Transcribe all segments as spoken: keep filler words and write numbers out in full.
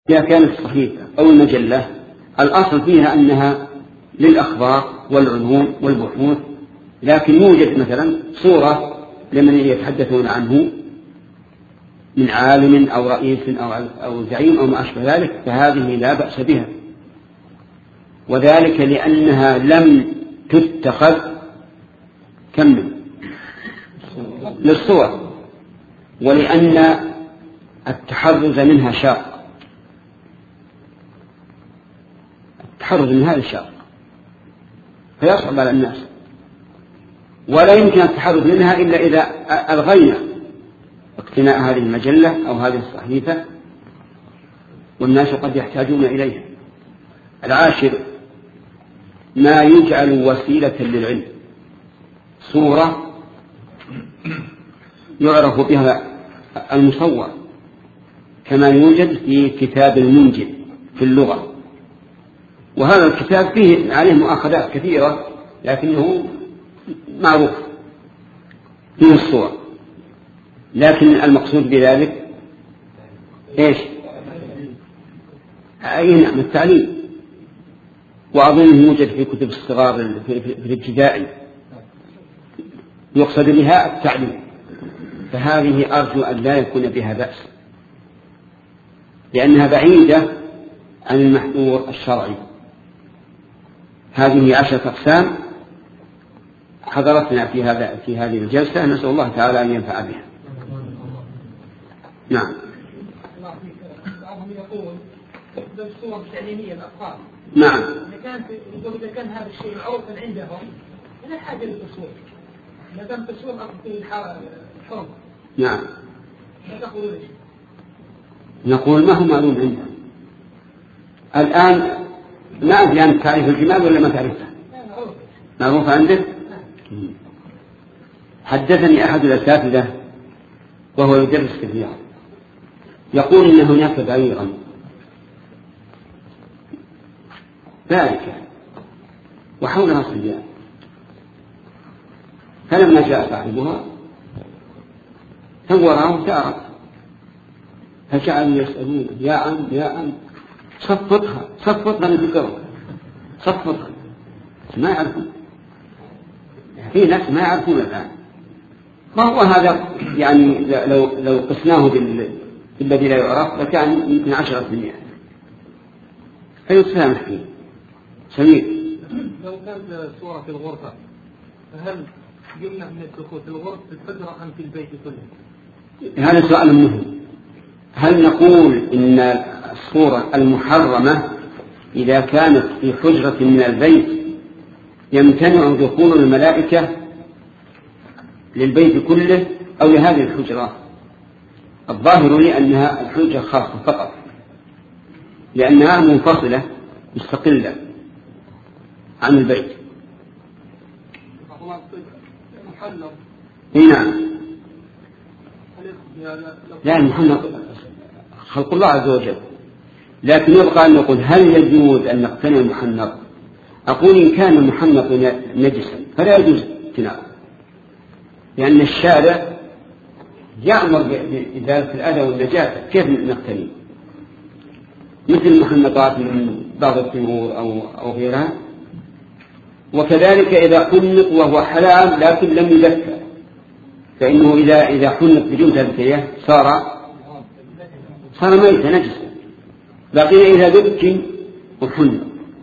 إذا كانت صحيفة أو المجلة الأصل فيها أنها للأخبار والعلوم والبحوث، لكن يوجد مثلا صورة لمن يتحدثون عنه من عالم أو رئيس أو زعيم أو ما أشبه ذلك، فهذه لا بأس بها، وذلك لأنها لم تتخذ كم للصور، ولأن التحرز منها شاق، التحرز من هذا الشاق فيصعب على الناس، ولا يمكن التحرز منها إلا إذا ألغينا اقتناء هذه المجلة أو هذه الصحيفة، والناس قد يحتاجون إليها. العاشر ما يجعل وسيلة للعلم، صورة يعرف بها المصور كما يوجد في كتاب المنجل في اللغة، وهذا الكتاب فيه عليه مؤاخذات كثيرة لكنه معروف فيه الصور، لكن المقصود بذلك ايش؟ اي نعم التعليم، واظنه يوجد في كتب الصغار في الابتدائي يقصد بها التعليم، فهذه أرجو أن لا يكون بها بأس لأنها بعيدة عن المحظور الشرعي. هذه عشرة أقسام حضرتنا في هذا في هذه الجلسة، نسأل الله تعالى أن ينفع بها. نعم. بعضهم يقول بالصور التعليمية الأطفال. نعم. إذا كان إذا كان هذا الشيء معروفا عندهم لا حاجة للتصوير. ما دام التصوير في الحرم. نعم. ما تقولون إيش؟ نقول ما هو معلوم عندهم. الآن ما أدري أن تعرف الجمال ولا ما تعرفها؟ معروف عندك؟ حدثني أحد الأساتذة وهو يدرس في الرياض يقول إن هناك بعيرا باركة وحولها صبيان، فلما جاء صاحبها صورها وسارت، فجعلوا يسألون يا عم يا عم صفطها صفطها نذكرها صفطها، ما يعرفون، في ناس ما يعرفون الآن. ما هو هذا يعني لو لو قسناه بالذي لا يعرف لكان يمكن عشرة في المئة، فيتسامح فيه. سمير، لو كانت صورة في الغرفة فهل يمنع من الدخول في الغرفة في الحجرة أم في البيت كله؟ هذا سؤال مهم. هل نقول إن الصورة المحرمة إذا كانت في حجرة من البيت يمتنع دخول الملائكة للبيت كله أو لهذه الحجرة؟ الظاهر لي أنها الحجرة خاصة فقط لأنها منفصلة مستقلة عن البيت. نعم. لا المحنط خلق الله عز وجل، لكن يبقى أن نقول هل يجوز أن نقتني المحنط؟ أقول إن كان المحنط نجسا فلا يجوز اقتناءه، لأن الشارع يأمر بإزالة الأذى والنجاسة، كيف نقتني؟ مثل المحنطات من بعض الطيور أو أو غيرها. وكذلك إذا حنط وهو حلال لكن لم يذكر، فإنه إذا إذا حنط بدون تذكية صار صار ميتا نجسا، لكن إذا ذكي وحنط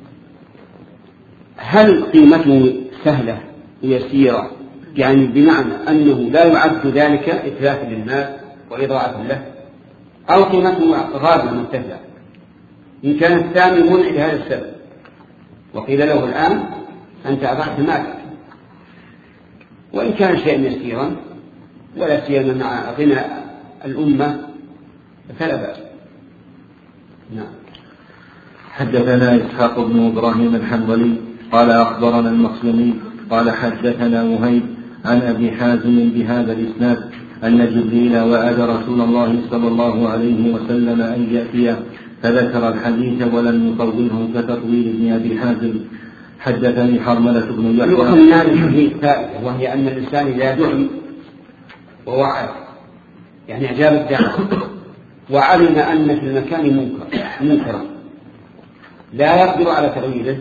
هل قيمته سهلة ويسيرة؟ يعني بمعنى أنه لا يعد ذلك إتلافا للمال وإضاعة له، أو قيمته غالية مرتفعة؟ إن كان الثاني منع لهذا السبب وقيل له الآن أنت أضعت مالك، وإن كان شيئا يسيرا ولا سيما مع غنى الأمة فلا بأس. نعم. حدثنا إسحاق بن إبراهيم الحنظلي قال أخبرنا المخزومي قال حدثنا وهيب عن أبي حازم بهذا الإسناد أن جبريل وعد رسول الله صلى الله عليه وسلم أن يأتيه فذكر الحديث ولم يطوله كتطويل ابن أبي حازم. حدثني حرملة بن يحيى. يؤخذ من هذه الحديث فائدة، وهي أن الإنسان إذا دعي ووعد يعني أجاب الدعوة وعلم أن في المكان منكر منكرا لا يقدر على تغييره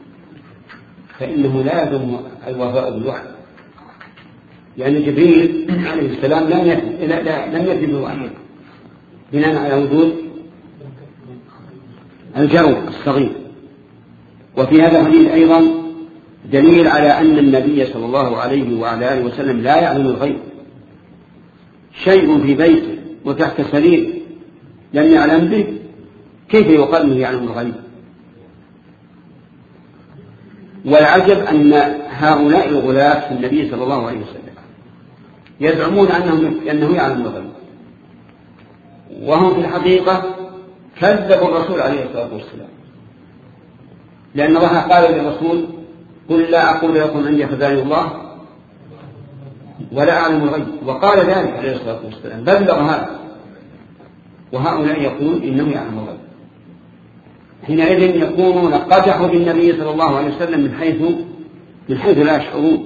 فإنه لا يلزم الوفاء بالوعد، لأن جبريل عليه السلام لم يأتي لا لا لم يأتي بالوعد بناء على وجود الجو الصغير. وفي هذا الحديث أيضا دليل على أن النبي صلى الله عليه وعلى آله وسلم لا يعلم الغيب، شيء في بيته وتحت سريره لم يعلم به كيف يقال أنه يعلم الغيب؟ والعجب أن هؤلاء الغلاة في النبي صلى الله عليه وسلم يزعمون أنه, أنه يعلم الغيب، وهم في الحقيقة كذبوا الرسول عليه الصلاة والسلام، لأن الله قال للرسول قل لا أقول لكم عندي خزائن الله ولا أعلم الغيب، وقال ذلك عليه الصلاة والسلام بلغ هذا، وهؤلاء يقول إنه يعلم الغيب. حينئذ يكونون قدحوا بالنبي صلى الله عليه وسلم من حيث من حيث لا يشعرون.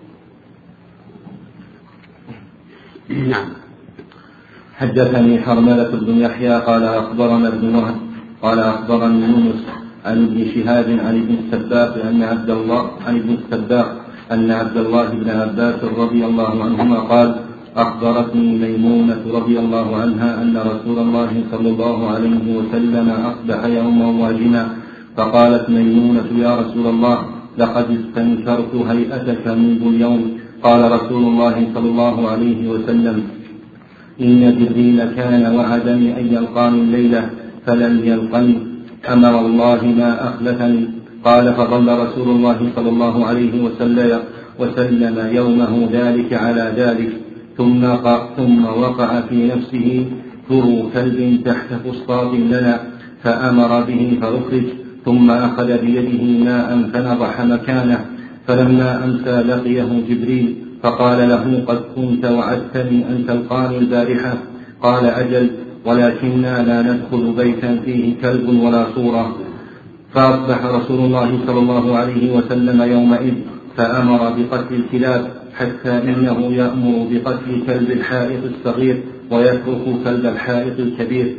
نعم. حدثني حرملة بن يحيى قال أخبرنا ابن وهب قال أخبرني يونس عن ابن شهاب عن ابن السباق أن عبد الله عن ابن السباق أن عبد الله بن عباس رضي الله عنهما قال أخبرتني ميمونة رضي الله عنها أن رسول الله صلى الله عليه وسلم أصبح يوما واجما، فقالت ميمونة يا رسول الله لقد استنكرت هيئتك منذ اليوم. قال رسول الله صلى الله عليه وسلم إن جبريل كان وعدني أن يلقاني الليلة فلم يلقني، أما والله ما أخلفني. قال فظل رسول الله صلى الله عليه وسلم, وسلم يومه ذلك على ذلك، ثم, ثم وقع في نفسه ثرو كلب تحت فسطاط لنا فأمر به فأخرج، ثم أخذ بيده ماء فنضح مكانه، فلما أمسى لقيه جبريل فقال له قد كنت وعدتني أن تلقاني البارحة. قال أجل، ولكننا لا ندخل بيتا فيه كلب ولا صورة. فأصبح رسول الله صلى الله عليه وسلم يومئذ فأمر بقتل الكلاب، حتى إنه يأمر بقتل كلب الحائط الصغير ويترك كلب الحائط الكبير.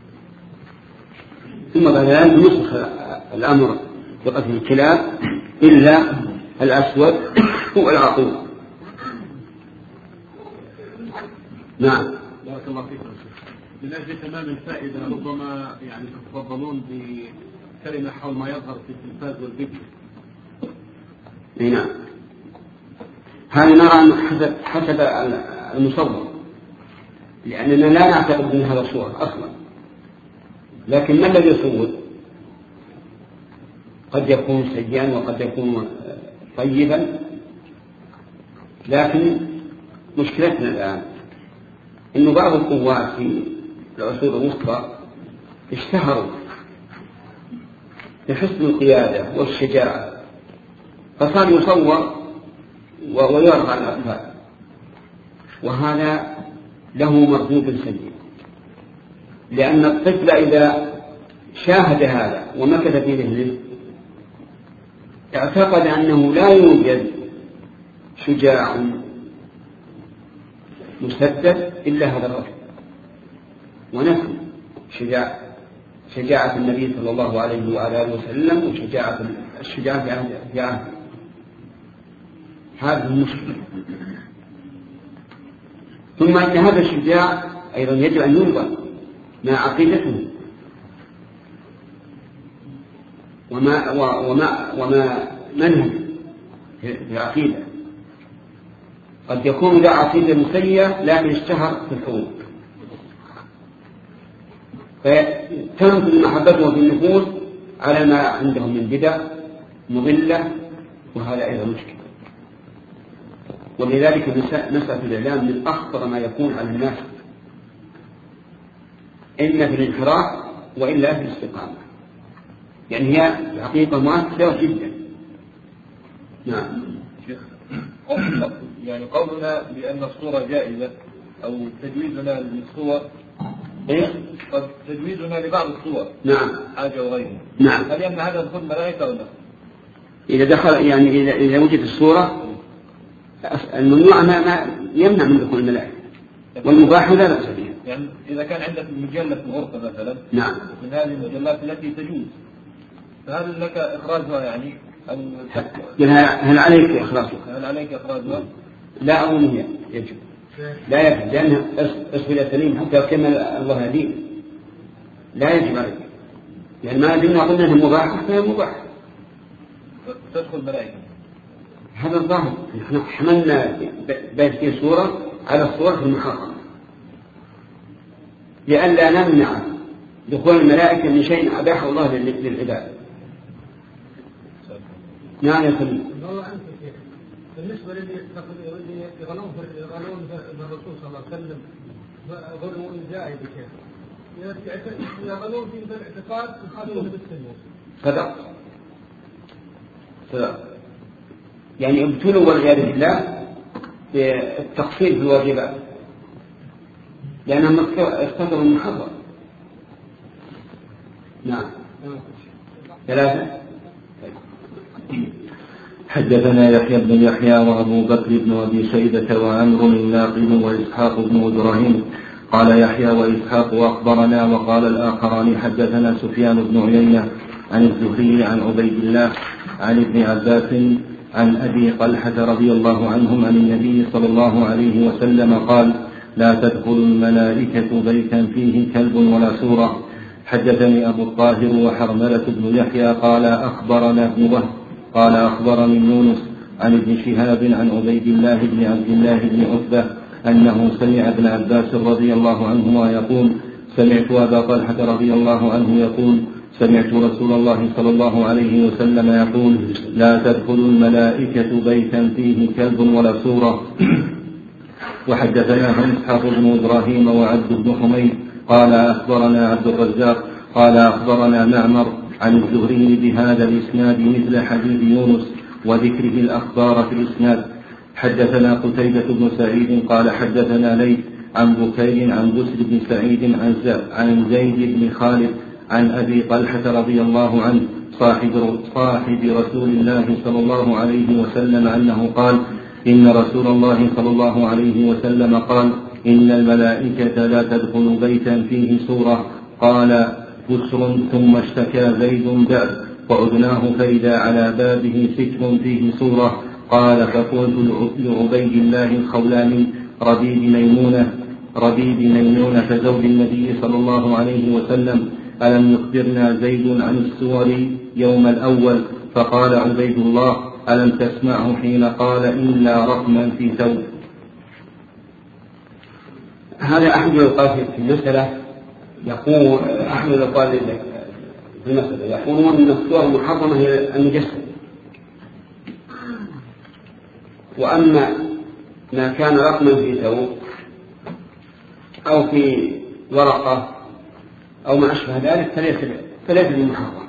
ثم بعد ذلك نسخ الأمر بقتل الكلاب إلا الأسود والعقوق. نعم. بارك الله فيكم. من أجل تمام الفائدة ربما يعني تتفضلون بكلمة حول ما يظهر في التلفاز والفيديو. نعم. هذه نرى حسب حسب المصور، لأننا لا نعتقد من هذا الصور أصلا، لكن ما الذي يصور؟ قد يكون سيئا وقد يكون طيبا، لكن مشكلتنا الآن إنه بعض القوات في العصور الوسطى اشتهروا بحسن القيادة والشجاعة، فصار يصور ويرضى الأطفال، وهذا له مردود سيء، لأن الطفل إذا شاهد هذا ومكث في ذهنه اعتقد أنه لا يوجد شجاع مسدد إلا هذا الرجل، ونفي شجاع شجاعة النبي صلى الله عليه وعلى آله وسلم وشجاعة الشجاعة في عهده. هذه المشكلة. ثم أن هذا الشجاع أيضا يجب أن ينظر مع عقيدته وما, وما, وما منهج في العقيدة. قد يكون ذا عقيدة مسيئة لكن اشتهر في الحروب، فتنزل محبته في النفوس على ما عندهم من بدع مضلة، وهذا أيضا مشكلة. ولذلك مسألة الإعلام من أخطر ما يكون على الناس، إلا في الانحراف وإلا في الاستقامة، يعني هي الحقيقة مؤثرة جدا. نعم. يعني قولنا بأن الصورة جائزة أو تجويزنا للصور إيه؟ قد تجويزنا لبعض الصور نعم حاجة وغيرها. نعم. هل يمنع هذا دخول ملائكة أو لا؟ إذا دخل يعني إذا إذا وجدت الصورة الممنوع ما, ما يمنع من دخول الملائكة، والمباح لا بأس به. يعني إذا كان عندك مجلة غرفة مثلا، نعم، من هذه المجلات التي تجوز، فهل لك إخراجها يعني؟ هل عليك إخراجها؟ هل عليك إخراجها؟ لا أظن هي يجب، لا يجب، لأنها أسفل سليم حتى كما الله يهديه، لا يجب عليك، لأن ما دمنا قلنا أنها مباحة فهي مباحة. تدخل ملائكة. هذا الظاهر، نحن حملنا بيت فيه صورة على الصورة المحرمة لئلا نمنع دخول الملائكة من شيء أباحه الله للعباد. نعم يا سليم. بالنسبة للي يغلون يغلون بالرسول صلى الله عليه وسلم غلو زائد كيف يغلون في الاعتقاد يخالفون بالسنة. صدق صدق يعني ابتلوا والعياذ بالله بالتقصير في الواجبات لأنهم اختبروا المحرم. نعم. ثلاثة. حدثنا يحيى بن يحيى وأبو بكر بن أبي شيبة وعمرو الناقد وإسحاق بن إبراهيم. قال يحيى وإسحاق أخبرنا، وقال الآخران حدثنا سفيان بن عيينة عن الزهري عن عبيد الله عن ابن عباس عن أبي طلحة رضي الله عنهم عن النبي صلى الله عليه وسلم قال: لا تدخل الملائكة بيتا فيه كلب ولا سورة. حدثني أبو الطاهر وحرملة بن يحيى قال أخبرنا ابن وهب قال أخبرني يونس عن ابن شهاب عن عبيد الله بن عبد الله بن عتبة أنه سمع ابن عباس رضي الله عنهما يقول: سمعت أبا طلحة رضي الله عنه يقول: سمعت رسول الله صلى الله عليه وسلم يقول: لا تدخل الملائكة بيتا فيه كلب ولا سورة. وحدثنا إسحاق بن إبراهيم وعبد بن حميد قال أخبرنا عبد الرزاق قال أخبرنا معمر عن الزهري بهذا الإسناد مثل حديث يونس وذكره الأخبار في الإسناد. حدثنا قتيبة بن سعيد قال حدثنا ليث عن بكير عن بسر بن سعيد عن زيد بن خالد عن أبي طلحة رضي الله عنه صاحب, صاحب رسول الله صلى الله عليه وسلم أنه قال: إن رسول الله صلى الله عليه وسلم قال: إن الملائكة لا تدخل بيتا فيه سورة. قال بسر: ثم اشتكى زيد باب وعدناه فإذا على بابه ستر فيه سورة. قال: فقلت لعبيد الله الخولاني ربيب ميمونة ربيب ميمونة زوج النبي صلى الله عليه وسلم: ألم يخبرنا زيد عن السور يوم الأول؟ فقال عبيد الله: ألم تسمعه حين قال: إلا رقما في ثوب. هذا أحد القائل في المسألة يقول أحد القائل في المسألة يقولون أن الصور المحرمة هي المجسد، وأما ما كان رقما في ثوب أو في ورقة أو ما أشبه ذلك فليس بمحرم،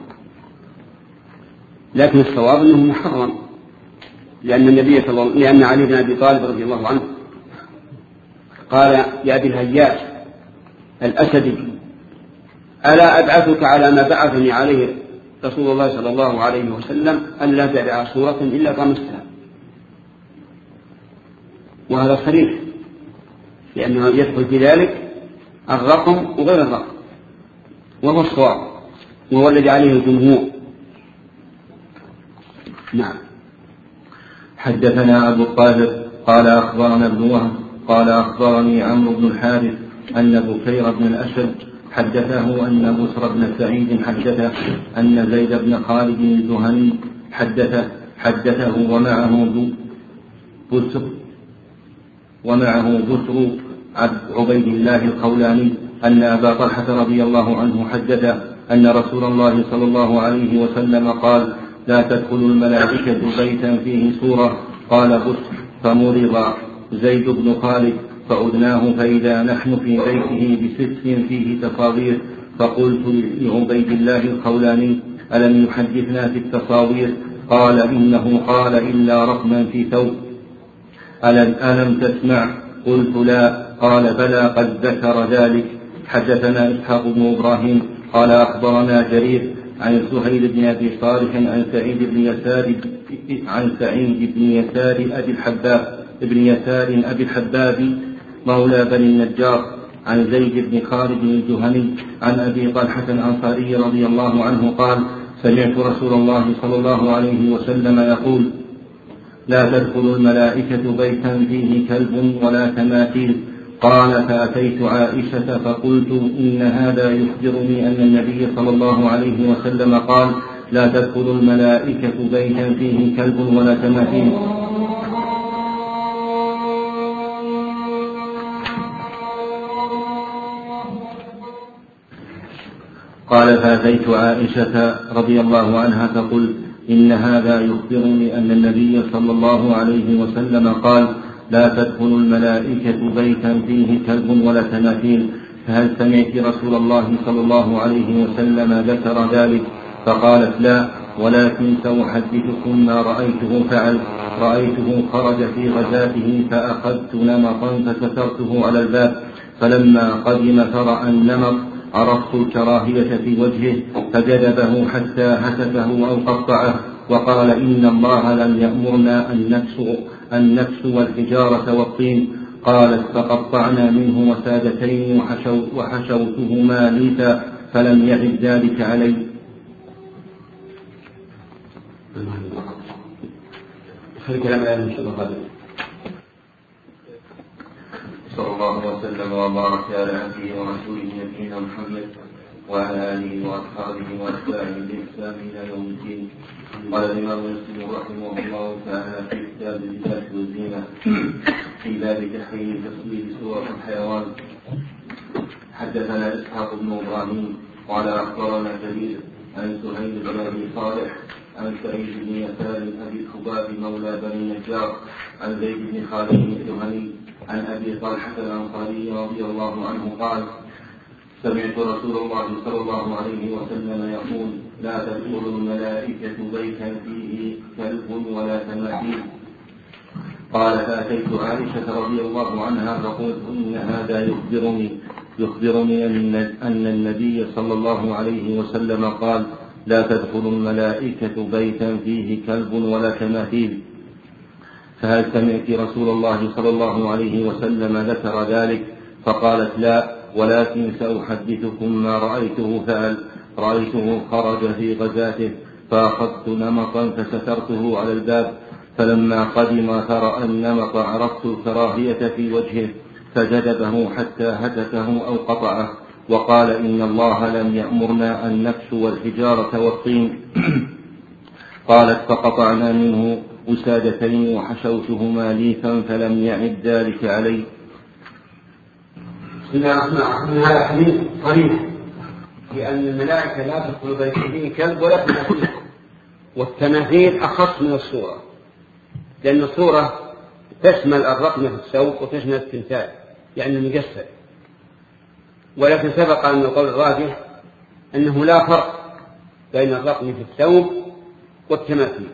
لكن الصواب أنه محرم، لأن النبي صلى الله لأن علي بن أبي طالب رضي الله عنه قال لأبي الهياج الأسدي: ألا أبعثك على ما بعثني عليه رسول الله صلى الله عليه وسلم ألا تدع صورة إلا طمستها. وهذا صريح، لأنه يدخل في ذلك الرقم وغير الرقم، وهو الصواب وهو الذي عليه الجمهور. نعم. حدثنا أبو الطاهر قال أخبرنا ابن وهب قال أخبرني عمرو بن الحارث أن بكير بن الأشد حدثه أن بسر بن سعيد حدثه أن زيد بن خالد الجهني حدثه حدثه ومعه بسر ومعه بسر عبيد الله الخولاني أن أبا طلحة رضي الله عنه حدثه أن رسول الله صلى الله عليه وسلم قال: لا تدخل الملائكة بيتا فيه سورة. قال بسر: فمرض زيد بن خالد فعدناه فإذا نحن في بيته بستر فيه تصاوير. فقلت لعبيد الله الخولاني: ألم يحدثنا في التصاوير؟ قال: إنه قال: إلا رقما في ثوب. ألم, ألم تسمع؟ قلت: لا. قال: بلى قد ذكر ذلك. حدثنا إسحاق بن إبراهيم قال أخبرنا جرير عن سهيل بن أبي صالح عن سعيد بن يسار عن سعيد بن يسار أبي الحباب ابن يسار أبي الحباب مولى بني النجار عن زيد بن خالد الجهني عن أبي طلحة الأنصاري رضي الله عنه قال سمعت رسول الله صلى الله عليه وسلم يقول لا تدخل الملائكة بيتا فيه كلب ولا تماثيل. قال فأتيت عائشة فقلت إن هذا يخبرني أن النبي صلى الله عليه وسلم قال لا تدخل الملائكة بيتا فيه كلب ولا تماثيل. قال فأتيت عائشة رضي الله عنها فقلت إن هذا يخبرني أن النبي صلى الله عليه وسلم قال لا تدخل الملائكة بيتا فيه كلب ولا تماثيل، فهل سمعت رسول الله صلى الله عليه وسلم ذكر ذلك؟ فقالت لا، ولكن سأحدثكم ما رأيته فعل. رأيته خرج في غزاته فأخذت نمطا فسترته على الباب، فلما قدم فرأى النمط عرفت الكراهية في وجهه فجذبه حتى هتكه أو قطعه، وقال إن الله لم يأمرنا أن نكسو, أن نكسو الحجارة والطين. قالت فقطعنا منه وسادتين وحشو وحشوتهما ليتا فلم يعد ذلك علي. صلى الله وسلم وبارك على عبده ورسوله نبينا محمد وعلى آله وأصحابه وأتباعه بإحسان إلى يوم الدين. قال الإمام مسلم رحمه الله تعالى في كتاب اللباس والزينة في باب تحريم تصوير صورة الحيوان. حدثنا إسحاق بن إبراهيم قال أخبرنا كبير عن سهيل بن أبي صالح عن سعيد بن يسار أبي الخباب مولى بني نجار عن زيد بن خالد الجهني عن أبي طلحة الأنصاري رضي الله عنه قال سمعت رسول الله صلى الله عليه وسلم يقول لا تدخل الملائكة بيتا فيه كلب ولا تماثيل. قال فأتيت عائشة رضي الله عنها فقلت إن هذا يخبرني يخبرني أن النبي صلى الله عليه وسلم قال لا تدخل الملائكة بيتا فيه كلب ولا تماثيل، فهل سمعت رسول الله صلى الله عليه وسلم ذكر ذلك؟ فقالت لا، ولكن سأحدثكم ما رأيته فعل. رأيته خرج في غزاته فأخذت نمطا فسترته على الباب، فلما قدم فرأى النمط عرفت الكراهية في وجهه فجذبه حتى هتكه أو قطعه، وقال إن الله لم يأمرنا أن نكسو الحجارة والطين. قالت فقطعنا منه وسادتين وحشوتهما ليفا فلم يعد ذلك علي. بسم الله الرحمن الرحيم. هذا حديث صريح في أن الملائكة لا تدخل بيت فيه كلب ولا تماثيل، والتماثيل أخص من الصورة، لأن الصورة تشمل الرقم في الثوب وتشمل التمثال يعني المجسد، ولكن سبق أن القول الراجح أنه لا فرق بين الرقم في الثوب والتماثيل.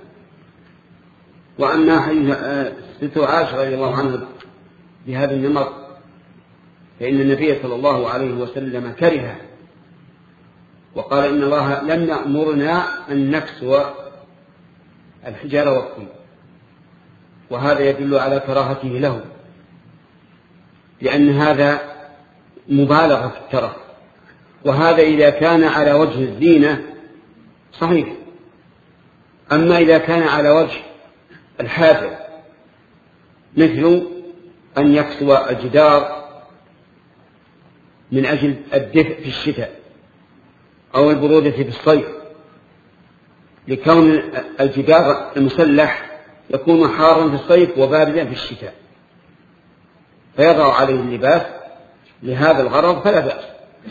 وأما حديث ست عائشة رضي الله عنها بهذا النمط فإن النبي صلى الله عليه وسلم كرهه وقال إن الله لم يأمرنا أن نكسو الحجارة والطين، وهذا يدل على كراهته له، لأن هذا مبالغة في الترف، وهذا إذا كان على وجه الزينة صحيح. أما إذا كان على وجه الحاجة مثل أن يكسو الجدار من أجل الدفء في الشتاء أو البرودة في الصيف، لكون الجدار المسلح يكون حارا في الصيف وباردا في الشتاء، فيضع عليه اللباس لهذا الغرض فلا بأس،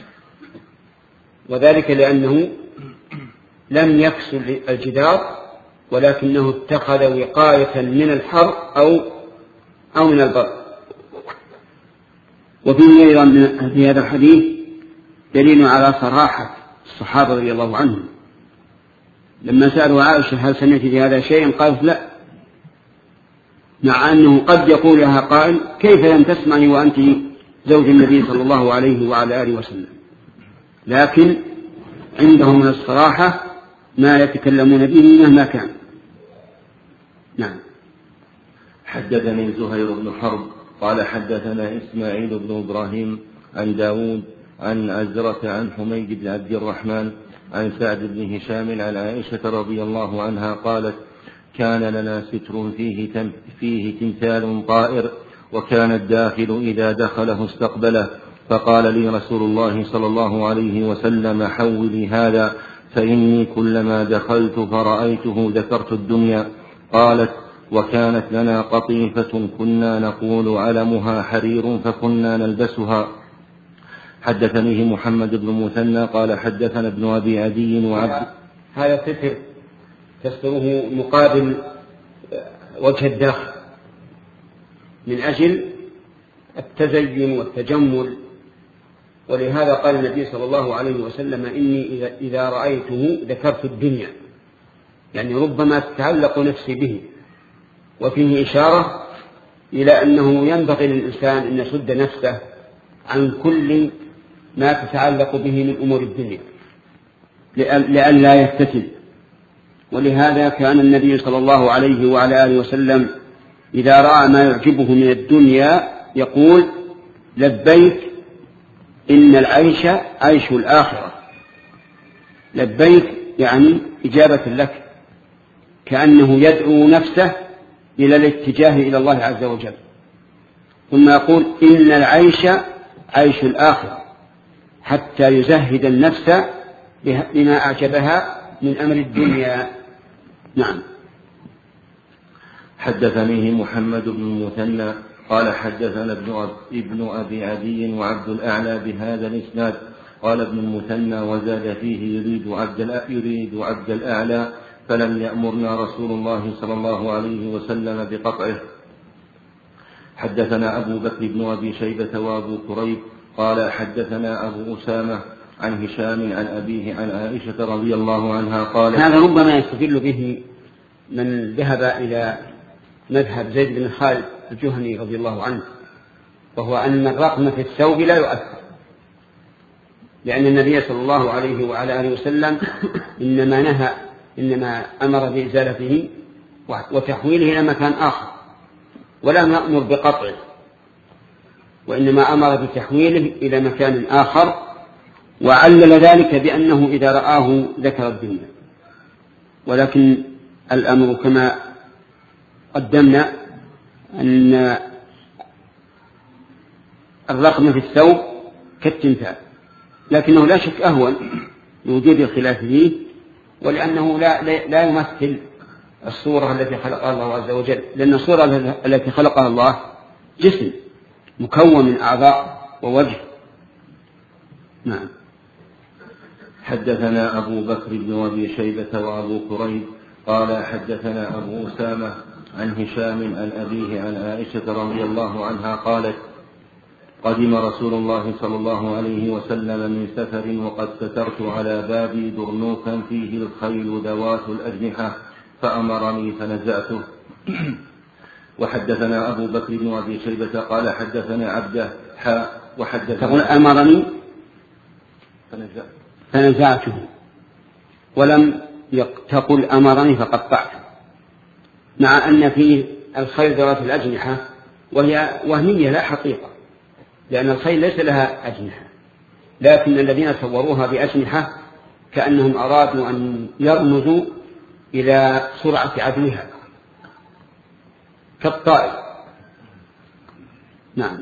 وذلك لأنه لم يكسو الجدار ولكنه اتخذ وقاية من الحر أو أو من البرد. وفيه أيضا في هذا الحديث دليل على صراحة الصحابة رضي الله عنهم لما سألوا عائشة هل سمعت في هذا شيئا؟ قالت لا، مع أنه قد يقول لها قائل كيف لم تسمعني وأنت زوج النبي صلى الله عليه وعلى آله وسلم، لكن عندهم من الصراحة ما يتكلمون به مهما كان. نعم. حدثني زهير بن حرب قال حدثنا إسماعيل بن إبراهيم عن داود عن عزرة عن حميد بن عبد الرحمن عن سعد بن هشام عن عائشة رضي الله عنها قالت كان لنا ستر فيه, تم فيه تمثال طائر وكان الداخل إذا دخله استقبله فقال لي رسول الله صلى الله عليه وسلم حولي هذا فإني كلما دخلت فرأيته ذكرت الدنيا. قالت وكانت لنا قطيفة كنا نقول علمها حرير فكنا نلبسها. حدثنيه محمد بن مثنى قال حدثنا ابن أبي عدي وعبد هذا ستر تستره مقابل وجه الداخل من أجل التزين والتجمل، ولهذا قال النبي صلى الله عليه وسلم إني إذا رأيته ذكرت الدنيا، يعني ربما تتعلق نفسي به، وفيه إشارة إلى أنه ينبغي للإنسان أن يسد نفسه عن كل ما تتعلق به من أمور الدنيا لئلا يفتتن. ولهذا كان النبي صلى الله عليه وعلى آله وسلم إذا رأى ما يعجبه من الدنيا يقول لبيك إن العيش عيش الآخرة. لبيك يعني إجابة لك، كأنه يدعو نفسه إلى الاتجاه إلى الله عز وجل. ثم يقول إن العيش عيش الآخرة، حتى يزهد النفس بما أعجبها من أمر الدنيا. نعم. حدثنيه محمد بن مثنى قال حدثنا ابن أبي عدي وعبد الأعلى بهذا الإسناد. قال ابن المثنى وزاد فيه يريد عبد, يريد عبد الأعلى فلم يأمرنا رسول الله صلى الله عليه وسلم بقطعه. حدثنا أبو بكر بن أبي شيبة وأبو كريب قال حدثنا أبو أسامة عن هشام عن أبيه عن عائشة رضي الله عنها قال هذا ربما يستدل به من ذهب إلى مذهب زيد بن خالد الجهني رضي الله عنه، وهو أن الرقم في الثوب لا يؤثر، لأن النبي صلى الله عليه وعلى آله وسلم إنما نهى إنما أمر بإزالته وتحويله إلى مكان آخر، ولم يأمر بقطعه، وإنما أمر بتحويله إلى مكان آخر، وعلل ذلك بأنه إذا رآه ذكر الدنيا. ولكن الأمر كما قدمنا أن الرقم في الثوب كالتمثال، لكنه لا شك أهون لوجود الخلاف فيه، ولأنه لا, لا يمثل الصورة التي خلقها الله عز وجل، لأن الصورة التي خلقها الله جسم مكون من أعضاء ووجه. نعم. حدثنا أبو بكر بن أبي شيبة وأبو كريب قال حدثنا أبو أسامة عن هشام عن أبيه عن عائشة رضي الله عنها قالت قدم رسول الله صلى الله عليه وسلم من سفر وقد سترت على بابي درنوكا فيه الخيل ذوات الأجنحة فأمرني فنزعته. وحدثنا أبو بكر بن أبي شيبة قال حدثنا عبده حاء وحدثنا تقول أمرني فنزعته، ولم تقل أمرني فقطعته، مع أن فيه الخيل ذوات الأجنحة وهي وهمية لا حقيقة، لأن الخيل ليس لها أجنحة، لكن الذين صوروها بأجنحة كأنهم أرادوا أن يرمزوا إلى سرعة عدلها كالطائر. نعم.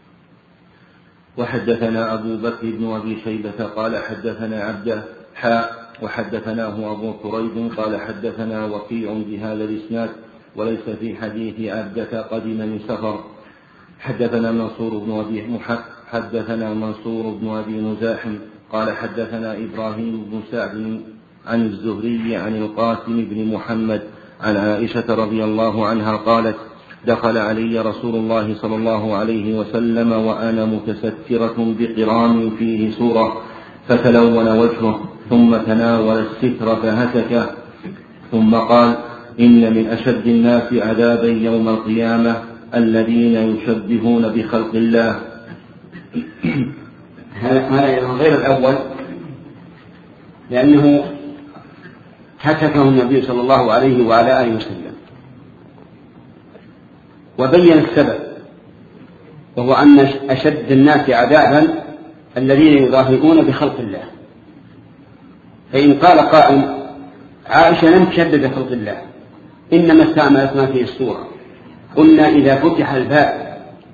وحدثنا أبو بكر بن أبي شيبة قال حدثنا عبده حاء وحدثناه أبو كريب قال حدثنا وكيع بهذا الإسناد وليس في حديث عبدة قدم من سفر. حدثنا منصور بن أبي حدثنا منصور بن أبي مزاحم قال حدثنا إبراهيم بن سعد عن الزهري عن القاسم بن محمد عن عائشة رضي الله عنها قالت دخل علي رسول الله صلى الله عليه وسلم وأنا متسترة بقرام فيه سورة فتلون وجهه ثم تناول الستر فهتكه ثم قال إن من أشد الناس عذابا يوم القيامة الذين يشبهون بخلق الله. هذا غير الأول، لأنه هتكه النبي صلى الله عليه وعلى آله وسلم وبين السبب، وهو أن أشد الناس عذابا الذين يظاهرون بخلق الله. فإن قال قائل عائشة لم تشدد بخلق الله إنما استعملت ما فيه الصورة، قلنا إذا فتح الباب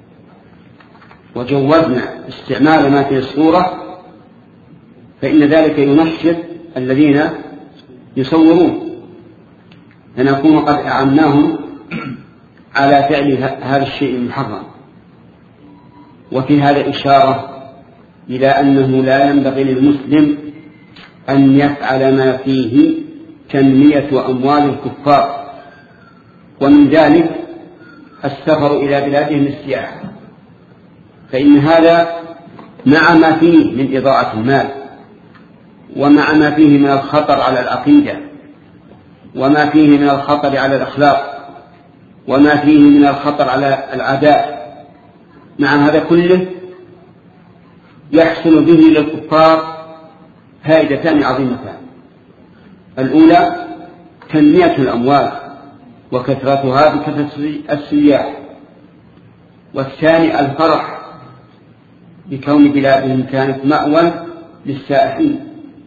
وجوزنا استعمال ما فيه الصورة فإن ذلك ينشط الذين يصورون، فنكون قد أعناهم على فعل هذا الشيء المحرم. وفي هذا إشارة إلى أنه لا ينبغي للمسلم أن يفعل ما فيه تنمية أموال الكفار، ومن ذلك السفر إلى بلادهم للسياحة، فإن هذا مع ما فيه من إضاعة المال، ومع ما فيه من الخطر على العقيدة، وما فيه من الخطر على الأخلاق، وما فيه من الخطر على العادات، مع هذا كله يحصل به للكفار فائدتان عظيمتان: الأولى تنمية الأموال وكثرتها بكثرة السياح، والثاني الفرح بكون بلادهم كانت مأوى للسائحين.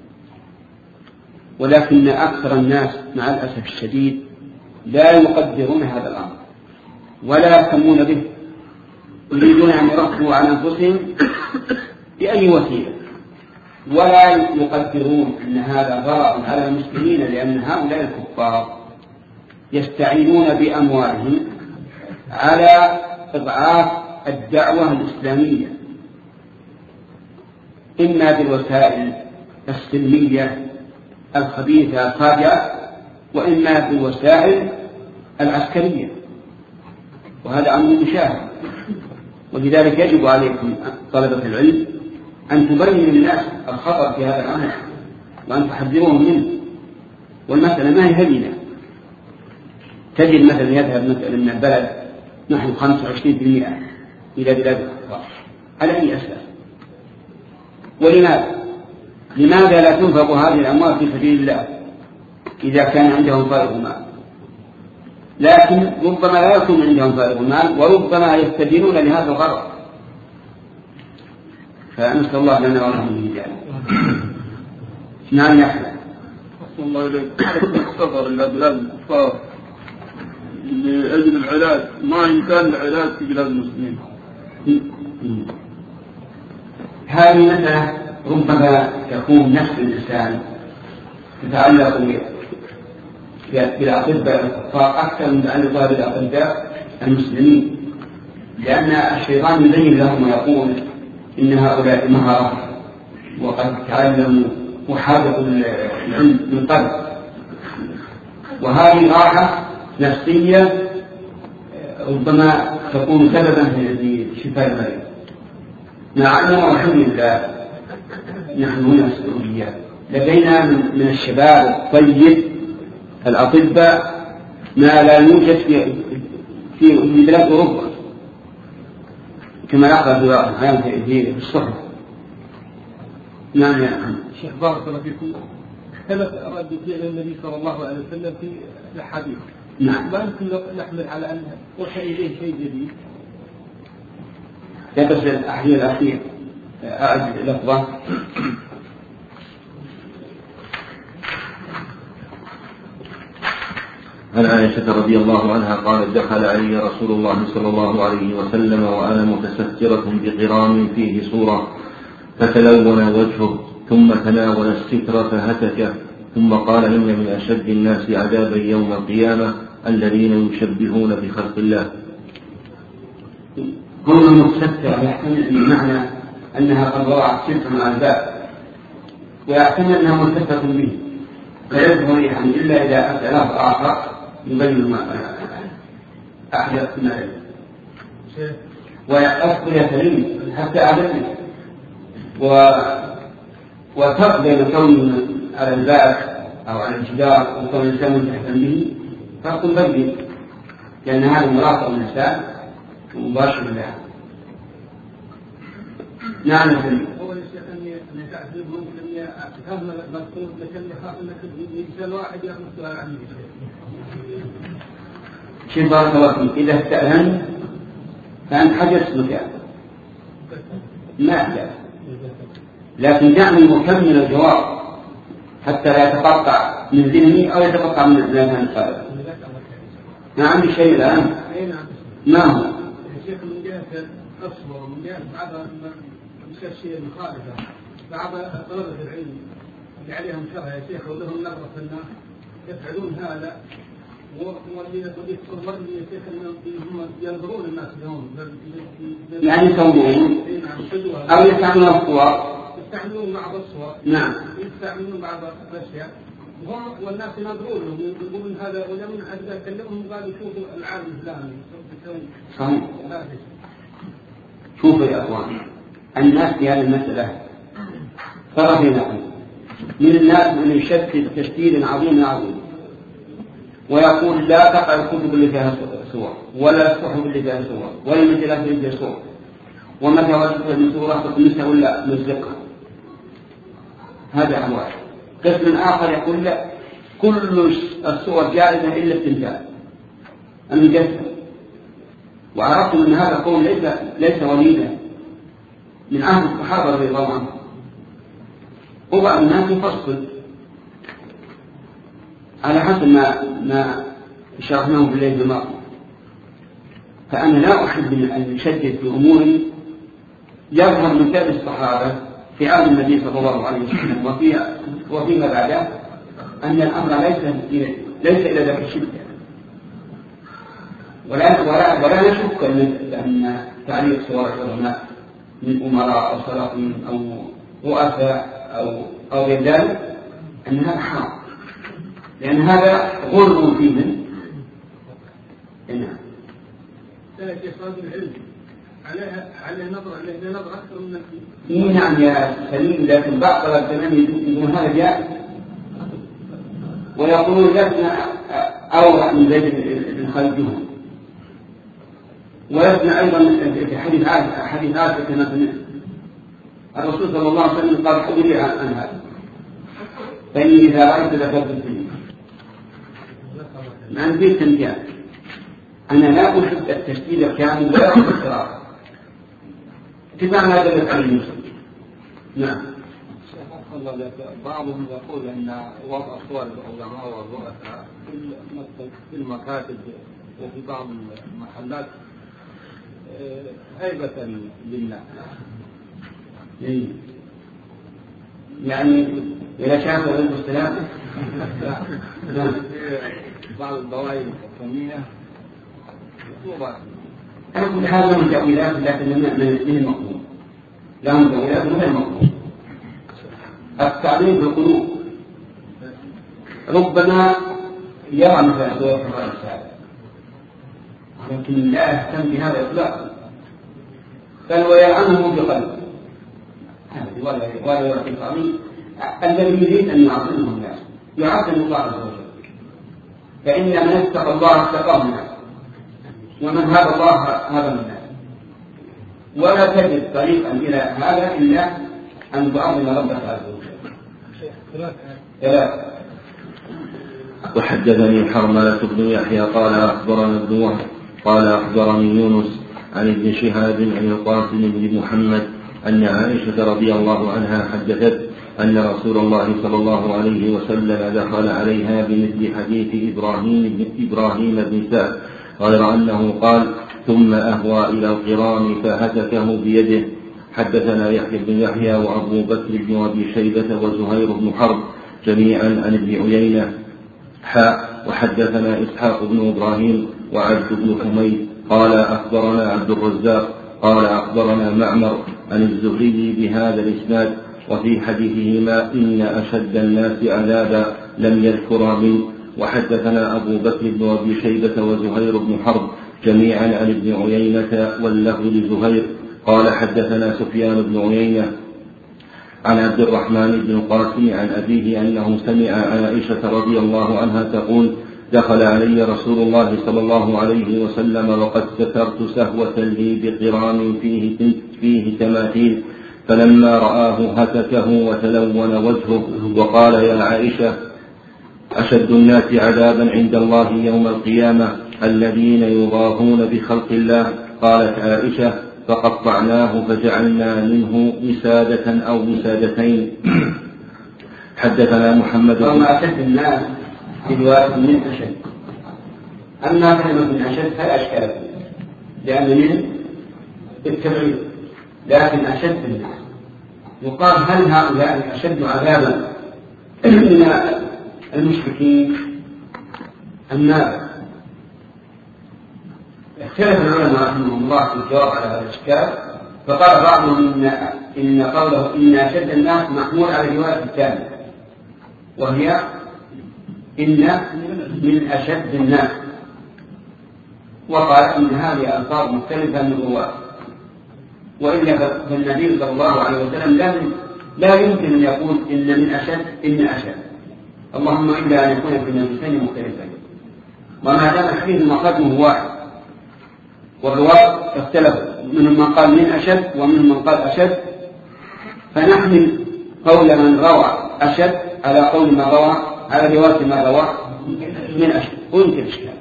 ولكن أكثر الناس مع الأسف الشديد لا يقدرون هذا الأمر ولا يهتمون به، يريدون أن يرفعوا عن أنفسهم بأي وسيلة، ولا يقدرون أن هذا ضرر على المسلمين، لأن هؤلاء الكفار يستعينون بأموالهم على إضعاف الدعوة الإسلامية، إما بالوسائل السلمية الخبيثة الخاطئة، وإما بالوسائل العسكرية، وهذا أمر مشاهد. ولذلك يجب عليكم طلبة العلم أن تبينوا للناس الخطر في هذا الأمر وأن تحذروهم منه. والمسألة ما هي هينة. تجد مثلا يذهب مثلا من البلد نحن خمسة وعشرين بالمئة إلى بلاد الكفار، على أي أساس؟ ولماذا؟ لماذا لا تنفق هذه الأموال في سبيل الله إذا كان عندهم فائض مال؟ لكن ربما لا يكون عندهم فائض مال، وربما يستدينون لهذا الغرض. فنسأل الله لنا ولهم من ذلك. نعم يا أحمد. أحسن الله إليك. السفر إلى بلاد الكفار لأجل العلاج، ما إمكان العلاج في بلاد المسلمين؟ هذه مثلا ربما تكون نفس الإنسان تتعلق بالأطباء الكفار أكثر من تعلقها بالأطباء المسلمين، لأن الشيطان يبين لهم ويقول إن هؤلاء مهارة وقد تعلموا وحاذقوا العلم من قبل، وهذه راحة نفسية ربما تكون سببا في شفاء المريض. مع أنه الحمد لله نحن هنا في السعودية لدينا من الشباب الطيب الأطباء ما لا يوجد في في بلاد أوروبا، كما يقرأ في في الصحف. نعم يا أخي. شيخ بارك الله فيكم. ثبت رد فعل النبي صلى الله عليه وسلم في الحديث. نعم. ما يمكن نحمل على أن وحي إليه شيء جديد. لا بس الأحياء الأخير أعد لفظة. عن عائشة رضي الله عنها قالت: دخل علي رسول الله صلى الله عليه وسلم وأنا متسترة بقرام فيه صورة، فتلون وجهه ثم تناول الستر فهتك، ثم قال: إن من أشد الناس عذابا يوم القيامة الذين يشبهون بخلق الله. كل متستر يحتمل بمعنى أنها قد وضعت ستر على الباب، ويحتمل أنها ملتفة به، فيظهر يعني إلا إذا أتى لفظ آخر يبين ما أحدث ما يجب، ويأخذ يتلين حتى أعلمه وفرق بين كون على الباب أو على الجدار وكون الإنسان ملتحفا به فرق بين، لأن هذا مراقب الإنسان ومباشر لها. نعم يا سيدي. أول شيء أن تعذب ممكن أفهم مذكور لكن يخاف أنك يجعل واحد يأخذ سؤال عنه. شيء بارك الله فيك. إذا استأذن فأنت حجزت مكان ما أحدث لكن دعني مكمل الجواب حتى لا يتقطع من ذهني أو يتقطع من ذهن الخالد. ما عندي شيء الآن. ما هو؟ شيخ من جهة الأصبر ومن جهة بعض الشيء المخالفة بعض طلبة العلم اللي عليهم شرع يا شيخ ولهم نظرة في الناس يفعلون هذا واللي يتصور لي يا شيخ انهم ينظرون الناس لهم يعني يسوون او يستعملون الصور يستعملون بعض الصور نعم يستعملون بعض الاشياء هم والناس ينظرون لهم يقولون هذا ولمن اذا كلمهم قالوا شوفوا العالم الفلاني صحيح. شوفوا يا اخوان الناس في هذه المساله طرفين من الناس من يشكل تشكيل عظيم عظيم ويقول لا تقع الكتب اللي فيها صور ولا الصحف اللي فيها صور ولا المجلات اللي فيها صور ومتى وجدت الصورة تطمسها ولا مزقها. هذا أحوال. قسم آخر يقول لا كل الصور جائزة إلا التمثال المجسم. وعرفتم أن هذا القول ليس ليس وليدا من عهد الصحابة رضي الله عنهم. وبعض الناس يفصل على حسب ما ما شرحناه في الليل الماضي. فأنا لا أحب أن أشدد في أمور يظهر من كتاب الصحابة في عهد النبي صلى الله عليه وسلم وفي وفيما بعده أن الأمر ليس ليس إلى ذاك الشدة. ولا ولا ولا نشك أن تعليق صور العلماء من أمراء أو سلاطين أو رؤساء أو أو غير ذلك أن هذا حرام لأن هذا غرب فيهم. نعم. لا شيخ طالب العلم عليها عليه نظرة عليه نظرة أكثر من إيه نعم يا سليم لكن بعض طلاب العلم يقولون هذا جائز ويقولون لسنا أورع من زيد بن خالد جهنم ولسنا أيضا في حديث عائشة حديث عائشة كما سمعت الرسول صلى الله عليه وسلم قال حدثي عن هذا فإني إذا رأيت ذكرت الدنيا ما عندي التمكان. أنا لا أحب التشديد الكامل ولا أحب الصراحة اتباع ما دلت عليه المسلم. نعم. بعضهم يقول أن وضع صور العلماء والرؤساء في المكاتب وفي بعض المحلات هيبة للناس. يعني إلى شاف عليه السلام بعض الدوائر الحكومية أقول هذا من تأويلات لكن من المقبول لا من تأويلات من المقبول. التعليم في القلوب ربما يرى مثل دور الرسالة لكن لا يهتم بهذا إطلاقا بل ويلعنه بقلبه هذا ولا يعطي القانون الذي يريد أن يعظمه الناس يعظم الله عز وجل فإن من اتقى الله اتقاه الناس ومن هذا الله هذا الناس ولا تجد طريقا إلى هذا إلا أن تعظم ربك عز وجل. ثلاثة. وحدثني حرملة بن يحيى قال أخبرنا ابن وهب قال أخبرني يونس عن ابن شهاب عن القاسم بن محمد أن عائشة رضي الله عنها حدثت أن رسول الله صلى الله عليه وسلم دخل عليها بمثل حديث إبراهيم بن, إبراهيم بن سعد غير أنه قال ثم أهوى إلى القرام فهتكه بيده. حدثنا يحيى بن يحيى وأبو بكر بن أبي شيبة وزهير بن حرب جميعا عن ابن عيينة حاء وحدثنا إسحاق بن إبراهيم وعبد بن حميد قال أخبرنا عبد الرزاق قال أخبرنا معمر عن الزهري بهذا الإسناد وفي حديثهما إن أشد الناس عذابا لم يذكر منه. وحدثنا أبو بكر بن أبي شيبة وزهير بن حرب جميعا عن ابن عيينة واللفظ لزهير قال حدثنا سفيان بن عيينة عن عبد الرحمن بن القاسم عن أبيه أنه سمع عائشة رضي الله عنها تقول دخل علي رسول الله صلى الله عليه وسلم وقد سترت سهوة لي بقرام فيه, فيه تماثيل فلما رآه هتكه وتلون وجهه وقال يا عائشة أشد الناس عذابا عند الله يوم القيامة الذين يضاهون بخلق الله. قالت عائشة فقطعناه فجعلنا منه وسادة أو وسادتين. حدثنا محمد وما أشد الناس في رواية من أشد، أما كلمة من أشد فلا أشكال لأن من التبعيد، لكن أشد الناس يقال هل هؤلاء أشد عذابا من المشركين أم ماذا؟ اختلف العلماء رحمهم الله في الجواب على هذا الإشكال، فقال بعضهم إن, إن قوله إن أشد الناس محمول على الرواية الثانية وهي إن من أشد الناس، وقال إن هذه ألفاظ مختلفة من الرواة، وإلا فالنبي صلى الله عليه وسلم لا يمكن أن يقول إن من أشد إن أشد، اللهم إلا أن يكون في النبيين مختلفين، وما دام الحديث مقدمه واحد والرواة اختلفوا، منهم من قال من أشد ومنهم من قال أشد، فنحمل قول من روى أشد على قول من روى على رواية من روى من أشد ويمكن الإشكال.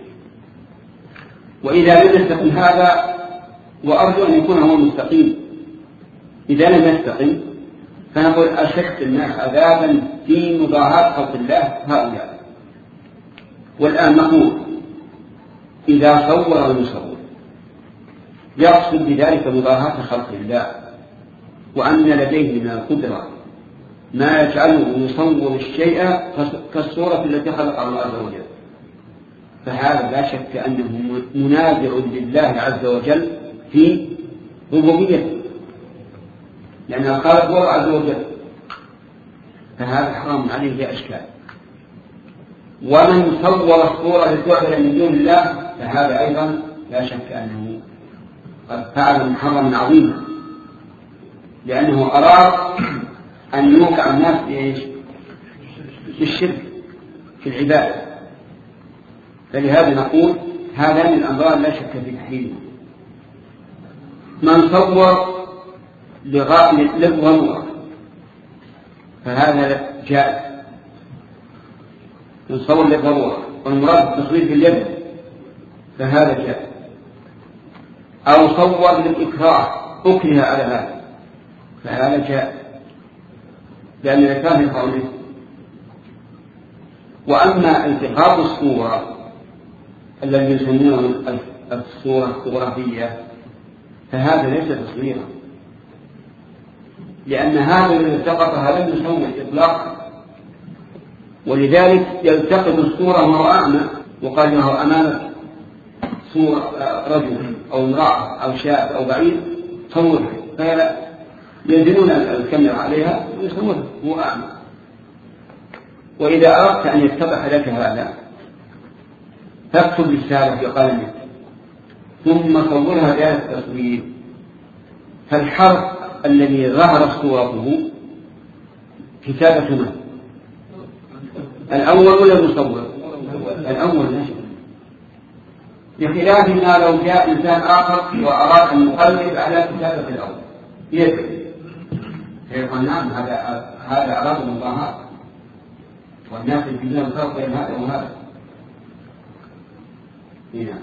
وإذا لم يستقم هذا، وأرجو أن يكون هو مستقيم، إذا لم يستقم فنقول أشد الناس عذابا في مضاهاة خلق الله هؤلاء. والآن نقول إذا صور المصور يقصد بذلك مضاهاة خلق الله، وأن لديه من القدرة ما يجعله يصور الشيء كالصورة التي خلقها الله عز وجل، فهذا لا شك أنه منازع لله عز وجل في ربوبيته، لأن الخالق هو عز وجل، فهذا حرام عليه لا أشكال. ومن صور الصورة لتعبد من دون الله فهذا أيضا لا شك أنه قد فعل محرما عظيما، لأنه أراد أن يوقع الناس في الشرك في العبادة. فلهذا نقول هذا من الأمراض لا شك في تحريمه. من صور للضرورة فهذا جائز، من صور للضرورة، والمراد التصوير باليد فهذا جائز، أو صور للإكراه أكره على هذا فهذا جائز، لأن الإكراه يقع منه. وأما التقاط الصورة الذي يسمونه الصورة الفوتوغرافية فهذا ليس تصويرا، لأن هذا الذي التقطها لم يصور إطلاقا، ولذلك يلتقط الصورة وهو أعمى وقال له أمامك صورة رجل أو امرأة أو شاب أو بعيد صورها، فينزلون الكاميرا عليها ويصورها هو أعمى. وإذا أردت أن يتضح لك هذا فاكتب رسالة في قلمك ثم صورها بهذا التصوير، فالحرف الذي ظهر صورته كتابة من؟ الأول ولا المصور؟ الأول نشر، بخلاف ما لو جاء إنسان آخر وأراد أن يقلب على كتابة الأول يدري فيقول نعم هذا هذا أراد المظاهرة، والناس يجوزون الفرق بين هذا وهذا. نعم.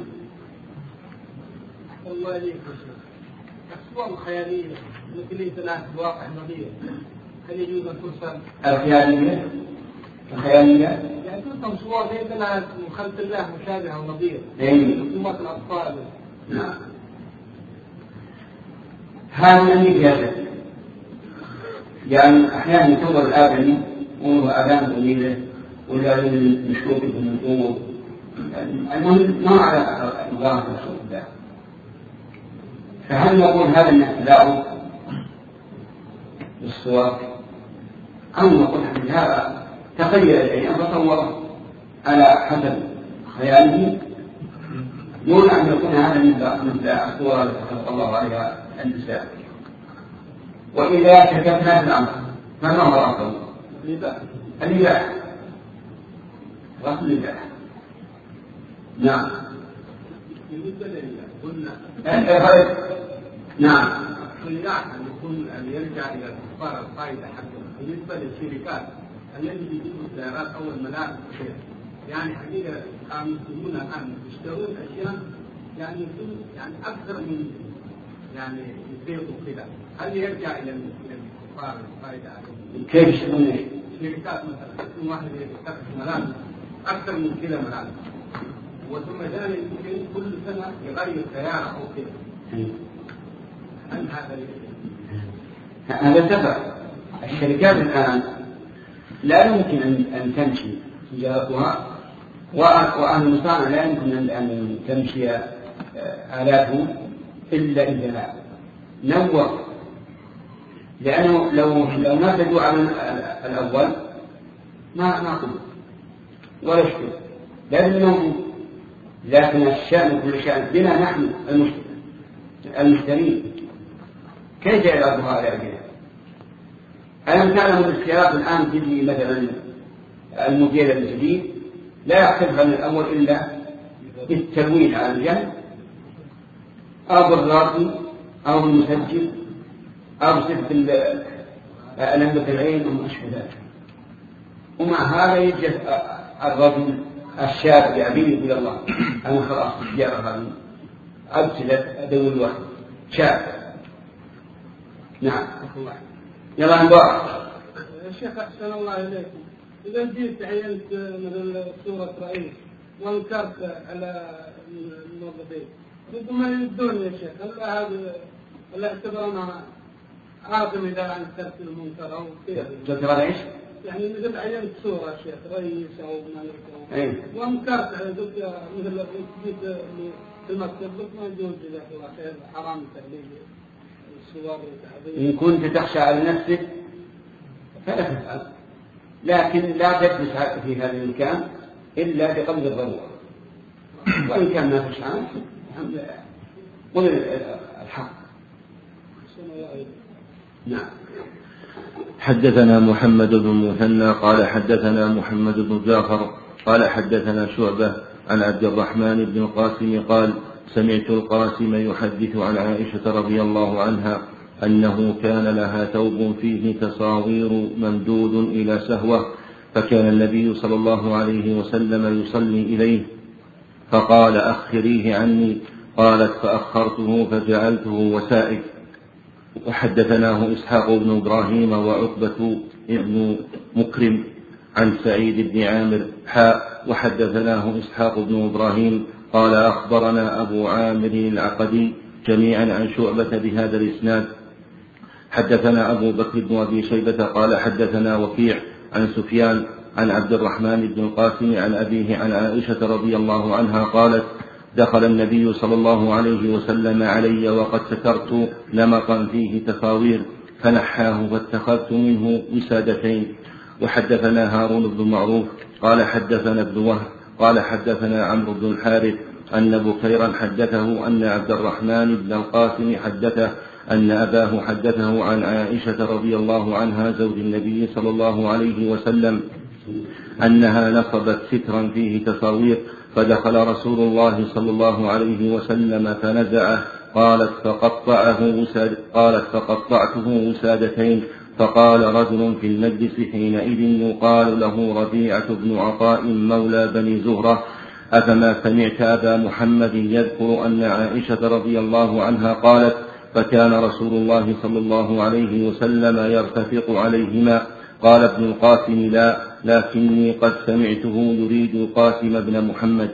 الله عليك يا شيخ، الصور الخيالية التي تناسب واقع نظير هل يجوز أن ترسل؟ الخيالية الخيالية يعني ترسم صور بيننا من خلق الله مشابهة ونظير رسومات الأطفال. نعم. هذا من يجهز، يعني أحيانا يصور الآدمي وهو آذان طويلة ولا مشكوك بالنطور، المهم ما على نظام رسول الله، فهل نقول هذا النحلاء بالصور أو نقول هذا تخيل الشيء فصوره على حسب خياله دون أن يكون هذا مثل الصورة التي خلق الله عليها النساء؟ وإذا شككنا في الأمر فما هو الأفضل؟ الإباحة، رسم الإباحة. نعم. بالنسبة للقلنا نعم. قلنا أن يكون أن يرجع إلى الكفار القاعدة حقا. بالنسبة للشركات التي يجيبوا السيارات أو الملاذ يعني حقيقة المسلمون الآن يشترون أشياء يعني يعني أكثر من يعني يفيضوا كذا، هل يرجع إلى الكفار الفائدة عليهم؟ كيف يشتغلون؟ شركات مثلا يكون واحد يفتح ملابس أكثر من كذا ملابس، وثم ثاني يمكن كل سنة يغير سيارة أو كذا، هل هذا هذا سبب الشركات الآن لا يمكن أن تمشي تجارتها، وأهل المصانع لا يمكن أن تمشي آلاتهم إلا إذا نور، لأنه لو لو نفذوا على الأول ما ما قبل ولا شيء، لازم موجود. لكن الشأن كل شأن بنا نحن المشترين، كيف يعرضها على أجلها؟ ألم تعلم بالسيارات الآن تجي مثلا الموديل الجديد لا يختلف عن الأول إلا بالتلوين على الجنب أو بالراقي أو بالمسجل أو بصفة لمبة العين أو ما أشبه ذلك. ومع هذا يجد الرجل الشاب يعبير إلى الله أنا خلاص السيارة هذه أبتلت أدوي الوحد شاب. نعم يلا نبارك يا شيخ أحسن الله إليكم، إذا جيت عينت مثل صورة رئيس وانكرت على الموظفين ربما يردون يا شيخ، هل هذا هل اعتبرنا عاقم إذا انكرت المنكر أو كيف؟ تذكر ايش؟ يعني مثل عينت صورة شيخ رئيس أو مالك أيه. وانكرت على ذلك مثل جيت في المكتب ما يجوز جزاك الله خير، حرام تهليل الصور وتعظيم. إن كنت تخشى على نفسك فلا تفعل، لكن لا تجلس في هذا المكان إلا بقدر الضرورة، وإن كان ما تخشى عنه الحمد لله قل الحق. نعم. حدثنا محمد بن مثنى قال حدثنا محمد بن جعفر قال حدثنا شعبة عن عبد الرحمن بن القاسم قال سمعت القاسم يحدث عن عائشة رضي الله عنها أنه كان لها ثوب فيه تصاوير ممدود إلى سهوة، فكان النبي صلى الله عليه وسلم يصلي إليه فقال أخريه عني، قالت فأخرته فجعلته وسائد. وحدثناه إسحاق بن إبراهيم وعقبة بن مكرم عن سعيد بن عامر حاء وحدثناه إسحاق بن إبراهيم قال أخبرنا أبو عامر العقدي جميعا عن شعبة بهذا الإسناد. حدثنا أبو بكر بن أبي شيبة قال حدثنا وكيع عن سفيان عن عبد الرحمن بن القاسم عن أبيه عن عائشة رضي الله عنها قالت دخل النبي صلى الله عليه وسلم علي وقد سترت نمطا فيه تصاوير فنحاه فاتخذت منه وسادتين. وحدثنا هارون بن معروف قال حدثنا ابن وهب قال حدثنا عمرو بن الحارث أن بكيرا حدثه أن عبد الرحمن بن القاسم حدثه أن أباه حدثه عن عائشة رضي الله عنها زوج النبي صلى الله عليه وسلم أنها نصبت سترا فيه تصاوير فدخل رسول الله صلى الله عليه وسلم فنزعه قالت فقطعه وساد قالت فقطعته وسادتين. فقال رجل في المجلس حينئذ يقال له ربيعة بن عطاء مولى بني زهرة أفما سمعت أبا محمد يذكر أن عائشة رضي الله عنها قالت فكان رسول الله صلى الله عليه وسلم يرتفق عليهما. قال ابن القاسم لا لكني قد سمعته يريد القاسم بن محمد.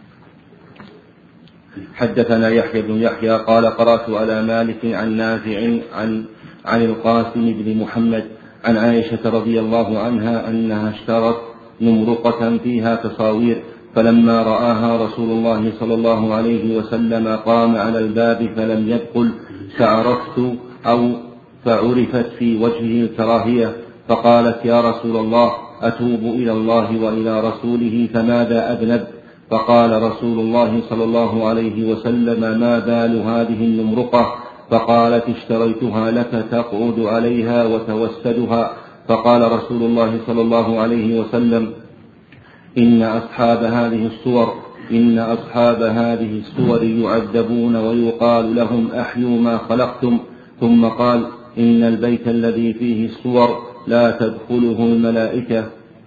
حدثنا يحيى بن يحيى قال قرأت على مالك عن نافع عن عن القاسم بن محمد عن عائشة رضي الله عنها أنها اشترت نمرقة فيها تصاوير فلما رآها رسول الله صلى الله عليه وسلم قام على الباب فلم يدخل فعرفت أو فعرفت في وجهه الكراهية فقالت يا رسول الله أتوب إلى الله وإلى رسوله فماذا أذنب؟ فقال رسول الله صلى الله عليه وسلم ما بال هذه النمرقة؟ فقالت اشتريتها لك تقعد عليها وتوسدها. فقال رسول الله صلى الله عليه وسلم إن أصحاب هذه الصور إن أصحاب هذه الصور يعذبون ويقال لهم أحيوا ما خلقتم. ثم قال إن البيت الذي فيه الصور لا تدخله الملائكة.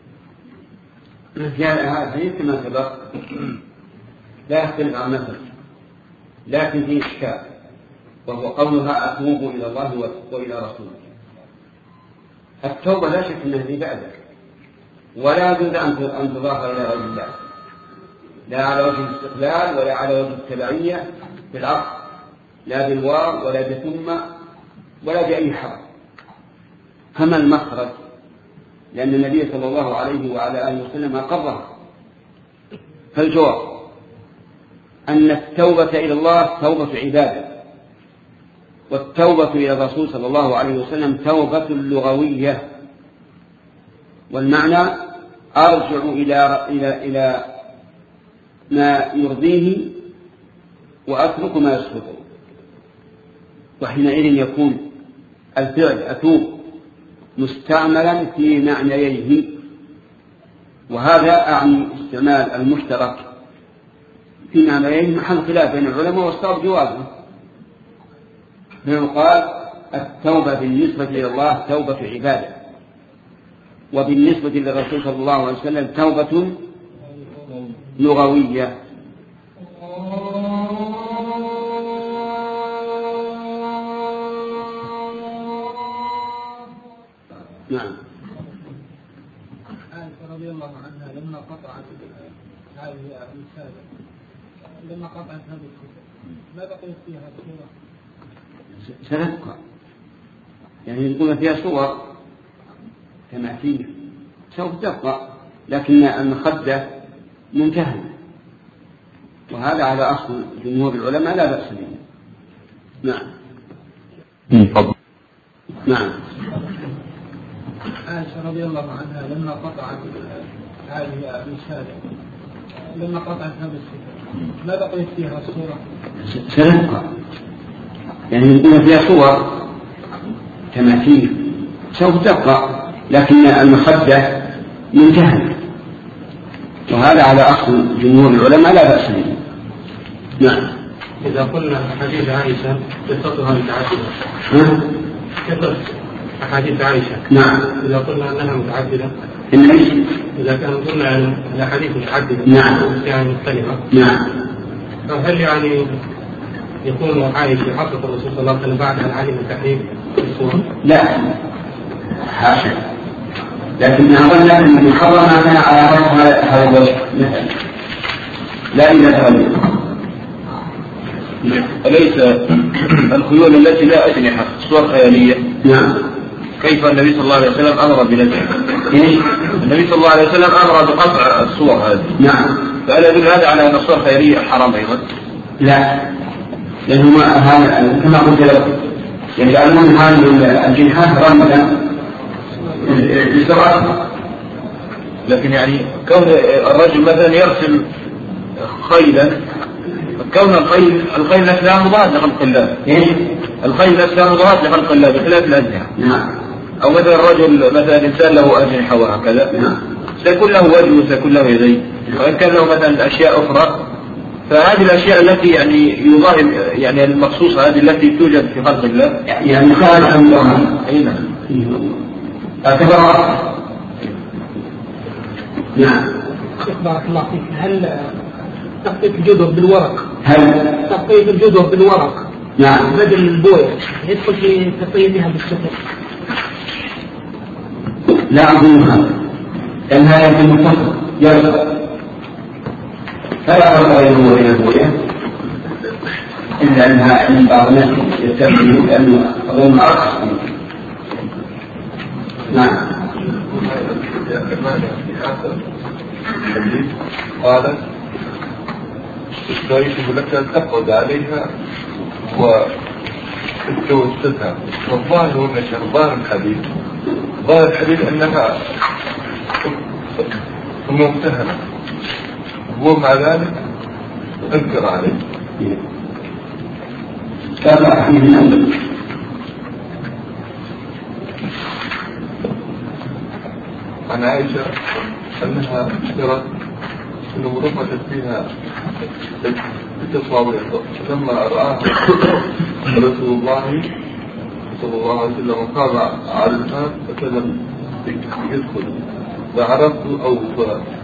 جاء هذا الحديث كما سبق لا يختلف عن مثل، لكن فيه إشكال وهو قولها أتوب إلى الله وإلى رسوله. التوبة لا شك أنها عبادة، ولا يجوز أن تظاهر إلى غير الله، لا على وجه الاستقلال ولا على وجه التبعية في العقل، لا بالواو ولا بثم ولا بأي حرف. فما المخرج؟ لأن النبي صلى الله عليه وعلى آله وسلم أقرها. فالجواب أن التوبة إلى الله توبة عبادة، والتوبة إلى الرسول صلى الله عليه وسلم توبة لغوية، والمعنى أرجع إلى إلى إلى ما يرضيه وأترك ما يسخطه. وحينئذ يكون الفعل أتوب مستعملا في معنييه، وهذا أعني استعمال المشترك في معنييه محل خلاف بين العلماء والصواب جوازه. فيقال التوبة بالنسبة إلى الله توبة عبادة، وبالنسبة للرسول صلى الله عليه وسلم توبة لغوية. نعم. عائشة رضي الله عنها لما قطعت هذه الرسالة لما قطعت هذه الكتب ما بقيت فيها صورة؟ ستبقى، يعني يقول فيها صور تماثيل سوف تبقى، لكن المخدة منتهى، وهذا على أصل جمهور العلماء لا بأس به. نعم. نعم. عائشة رضي الله عنها لما قطعت هذه الرسالة لما قطعت هذا الكتاب ما بقيت فيها صورة؟ ستبقى، يعني يقول فيها صور تماثيل سوف تبقى، لكن المخدة منتهى، وهذا على أصل جمهور العلماء لا بأس به. نعم. إذا قلنا حديث عائشة قصتها متعددة، قصة أحاديث عائشة، نعم، إذا قلنا أنها متعددة، إذا كان قلنا أن الأحاديث متعددة، نعم، يعني مختلفة، نعم، فهل يعني يكون عائشة حقق الرسول صلى الله عليه وسلم بعد أن علم التحريم الصورة؟ لا، حاشا، لكنها ظنت أن المحرم كان على هذا الوجه مثلا، لا إذا تغير. أليس الخيول التي لا أجنحة صور خيالية؟ نعم. كيف النبي صلى الله عليه وسلم أمر بنزعها؟ النبي صلى الله عليه وسلم أمر بقطع الصور هذه. نعم. فألا يدل هذا على أن الصور خيالية حرام أيضا؟ لا، لأنه هذا كما قلت لك يجعلون هذه الجنحات رمزا للسرعة. لكن يعني كون الرجل مثلا يرسل خيلا، كون الخيل الخيل نفسها مضاد لخلق الله، الخيل نفسها مضاد لخلق الله بخلاف الأجنحة. نعم. أو مثلا الرجل مثلا إنسان له أجنحة وهكذا، نعم، سيكون له وجه وسيكون له يدين، وإن كان له مثلا أشياء أخرى، فهذه الأشياء التي يعني يظاهر يعني المخصوصة هذه التي توجد في خلق الله يعني خارج عن الله. أي نعم. أكبر. نعم. بارك الله فيك. هل تغطية الجدر بالورق؟ هل تغطية الجدر بالورق؟ نعم. بدل البوية يدخل في تغطيتها بالسفر؟ لا أظن هذا، لأن هذا يكون متصل يرجع، فلا فرق بينه وبين البوية إلا أنها عند بعض الناس يستخدمون لأنه أظن أرخص. نعم. قال يجب لك أن تقعد عليها وتوسدها، والظاهر من ظاهر الحديث ظاهر الحديث أنها ممتهنة، ومع ذلك انكر عليه. عن عائشة أنها اشترت أنه رفضت فيها التصاوير، لما رآها رسول الله صلى الله عليه وسلم قام على الباب فكلم يدخل، فعرفت أو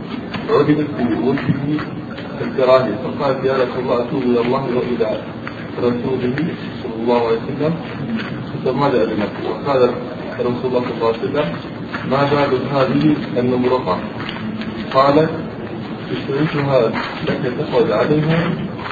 فعرفت في وجهه الكراهية، فقال يا رسول الله أتوب إلى الله وإلى رسوله صلى الله عليه وسلم فماذا أذنك؟ وقال رسول الله صلى الله عليه وسلم ما بال هذه النمرقة؟ قال اشتريتها لك تأخذ عليها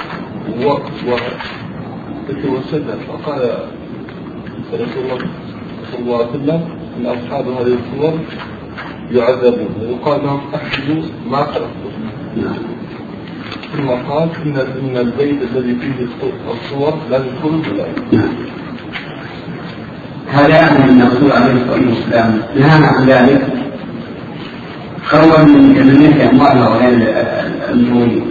وتتوسدها. فقال رسول الله صلى الله عليه وسلم إن أصحاب هذه الصور يعذبون ويقال لهم أحسبوا ما خلقتم. ثم قال إن من البيت الذي فيه الصور لا يدخل بالله. هذا أن الرسول عليه الصلاة والسلام نهى عن ذلك خوفا من تمنية أموالها وغير المؤمنين،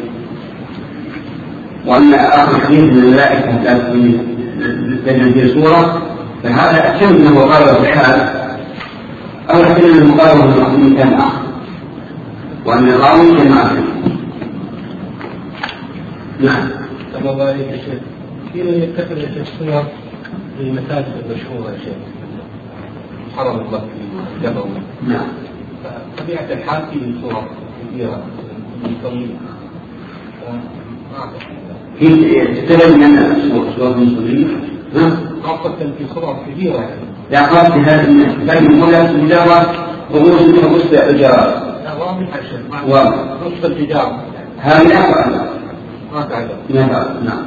وأن آخر حديث من الملائكة لا تجد في سورة، فهذا أتم أنه مقاربة الحال أو أتم أنه مقاربة من كان آخر، وأن الراوي كان آخر. نعم. أما الله عليك يا شيخ، في من يتخذ الصور في المساجد المشهورة يا شيخ حرم الله في جبل. نعم. طبيعة الحال في صورة كبيرة طويلة. تتبع من صورة المسلمين؟ نعم. خاصة في صورة كبيرة. لا قصد هذا الناس، لكن هنا مجرد رؤوس من رؤوس الإجارات. لا واضح يا شيخ. رؤوس التجارة. هذه أفضل. ما تعلم. نعم.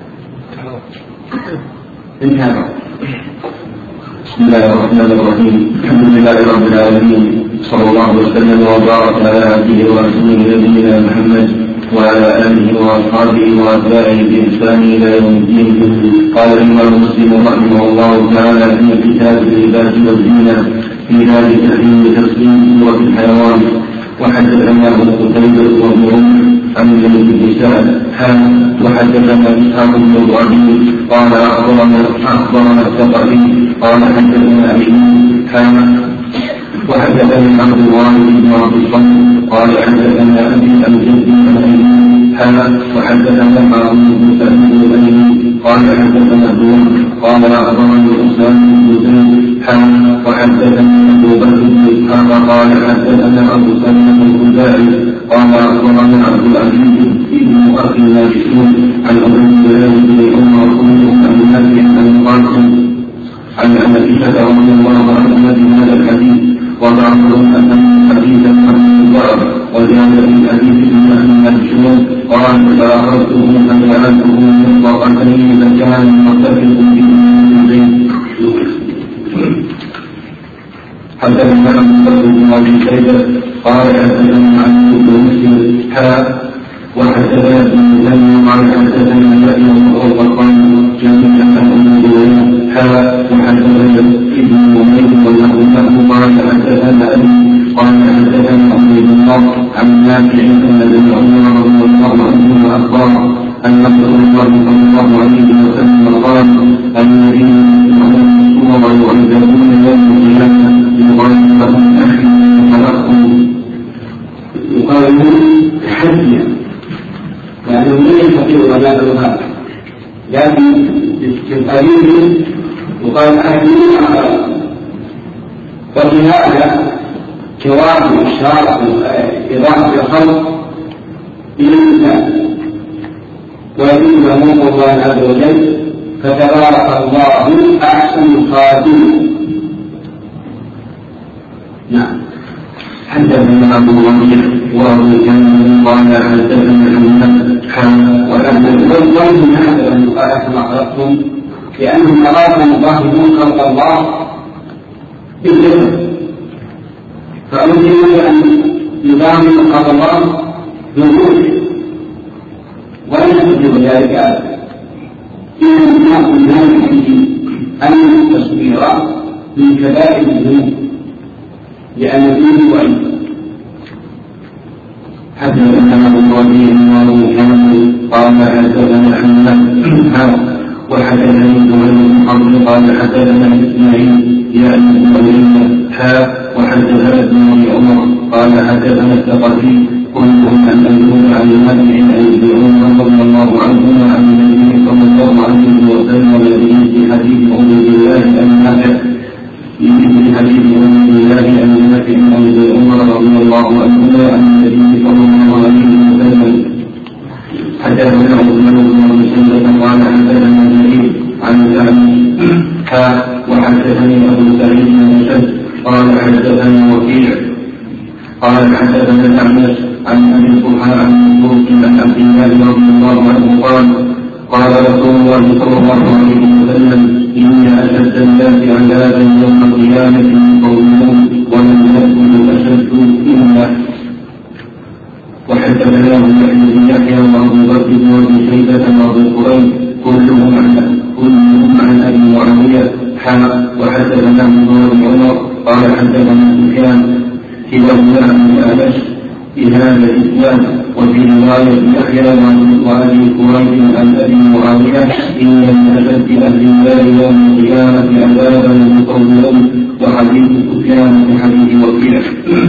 انتهى. بسم الله الرحمن الرحيم. الحمد لله رب العالمين، صلى الله وسلم وبارك على عبده ورسوله نبينا محمد وعلى آله وأصحابه وأتباعه بإحسان إلى يوم الدين. قال الإمام مسلم رحمه الله تعالى في كتاب اللباس والزينة في باب تحريم تسليم سورة الحيوان. وحدثنا ابن قتيبة وابن عن النساء حان وحدثنا إسحاق بن إبراهيم قال أخبرنا أخبرنا الثقفي قال حدثنا أيوب حان وحدثنا عبد الوارث بن عبد الصمد قال حدثنا أبي الجد بن حان وحدثنا معروف بن سعيد الأيلي قال حدثنا ابن قال أخبرني أسامة بن زيد حان وحدثنا أبو بكر بن إسحاق قال حدثنا أبو سلمة الخزاعي قال أخبرنا عبد العزيز بن أخي الناشئون عن أبي هريرة بن عمر كلهم عن نافع عن القاسم عن عائشة رضي الله عنها بهذا الحديث، وبعضهم أن حديثا عن الضرب وزاد في حديث ابن أخي الناشئون قال فأخذته فجعلته مطلقتين فكان متفق به حدثنا عن بكر بن ابي شيبه قال حدثنا عن ابن مسلم حاء وحدثنا ابن مسلم قال حدثنا يحيى بن القطان جميعا عن ام جبريل حاء وحدثنا ابن منير وله قال حدثنا ابي قال حدثنا عبد الله عن نافع ان ابن عمر رضي الله عنهما اخبر ان رسول الله صلى الله عليه وسلم قال الذين يعلمون الصور يعذبون يوم القيامه يقال لهم أخي خلقهم يقالون حجيا، يعني من يستطيع وجاده هذا، لكن في القليل يقال أهلي خلقهم. ففي هذا جواب إشارة إضافة الخلق إلى الإنسان ويجب أمور الله عز وجل، فتبارك الله أحسن الخالقين. نعم. حدثنا أبو ربيع وأبو كامل قال حدثنا محمد حان وحدثنا والظن هذا أن قال كما خلقتم، لأنهم أرادوا يضاهئون خلق الله بالجسد، فأمكنوا أن يضاهئوا خلق الله بالروح ولم يستطيعوا ذلك أبدا. إنهم ناقوا من هذا الحديث أن التصوير من كبائر الذنوب لأن فيه وعيد. حدثنا أبو الربيع وأبو كامل قال حدثنا حماد وحدثني زهير بن حرب قال حدثنا إسماعيل يعني بن حاء وحدثنا ابن عمر قال حدثنا الثقفي كلهم أن أيوب عن نافع عن ابن عمر رضي الله عنهما عن النبي صلى الله عليه وسلم في حديث أم الله أن نافع في حديث أم الله أن نافع عن ابن عمر رضي الله عنهما عن النبي صلى الله عليه وسلم. حدثنا عثمان بن مسلم قال حدثنا أبي الضحى عن مسروق عن عبد الله رضي الله عنه قال قال رسول الله صلى الله عليه وسلم إن أشد الناس عذابا يوم القيامة المقومون ومن يكن أشد إلا. وحدثناه يحيى بن يحيى وأبو بكر بن شيبة وأبو قريب كلهم عن كلهم عن أبي معاوية حاء. وحدثنا عمر بن عمر قال حدثنا سفيان كلاهما عن الأعمش بهذا الإسلام. وفي رواية يحيى وأبي قريب عن أبي معاوية إن من أشد أهل النار يوم القيامة عذابا المصورون. وحديث سفيان في حديث وكيع.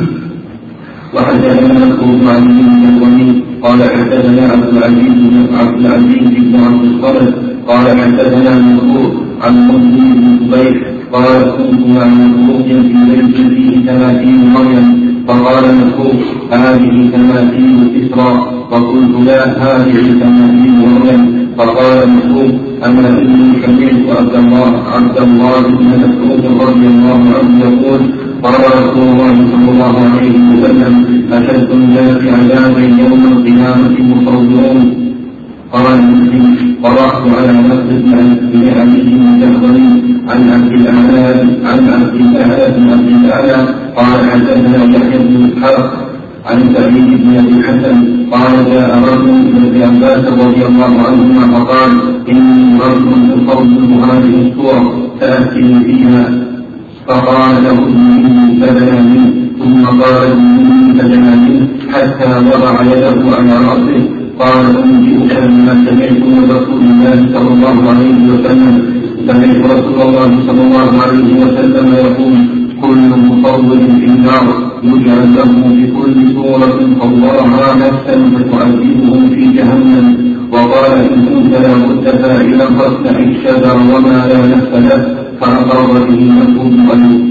وحدثنا مسعود عن ابن الوليد قال حدثنا عبد العزيز بن عبد العزيز بن عبد الصمد قال حدثنا مسعود عن مسلم بن زبير قال كنت مع مسعود في بيت فيه تماثيل مريم فقال مسعود هذه تماثيل كسرى فقلت لا هذه تماثيل مريم فقال مسعود اما اني سمعت عبد الله عبد الله بن مسعود رضي الله عنه يقول قال رسول الله صلى الله عليه وسلم أشد الناس عذابا يوم القيامة مصورون. قال مسلم قرأت على مسجد بن علي بن جعفر عن عبد الأعلى عن عبد الأعلى بن عبد الأعلى قال حدثنا يحيى بن إسحاق عن سعيد بن أبي الحسن قال جاء رجل من ابن عباس رضي الله عنهما فقال إني رجل أصور هذه الصورة فأفتني فيها. فقال له إني فدنا منه ثم قال إني فدنا منه حتى وضع يده على رأسه. قال أنبئك بما سمعت من رسول الله صلى الله عليه وسلم. سمعت رسول الله صلى الله عليه وسلم يقول كل مصور في النار يجعل له في كل صورة صورها نفسا فتعذبه في جهنم. وقال إن كنت لا بد فاعلا فاصنع الشجر وما لا نفس له فأقر به مسعود قليل.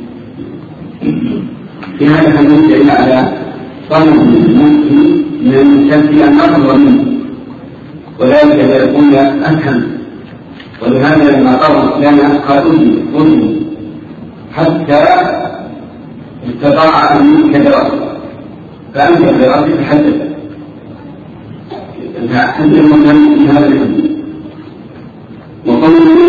في هذا الحديث دل على طلب الممكن من تنفي النظر منه وذلك يكون أفهم. ولهذا لما قرر لنا قال أذن حتى استطاع أن يمكن دراسة فأنت دراسة تحدث فأحد المهم في هذا الحديث. وقوله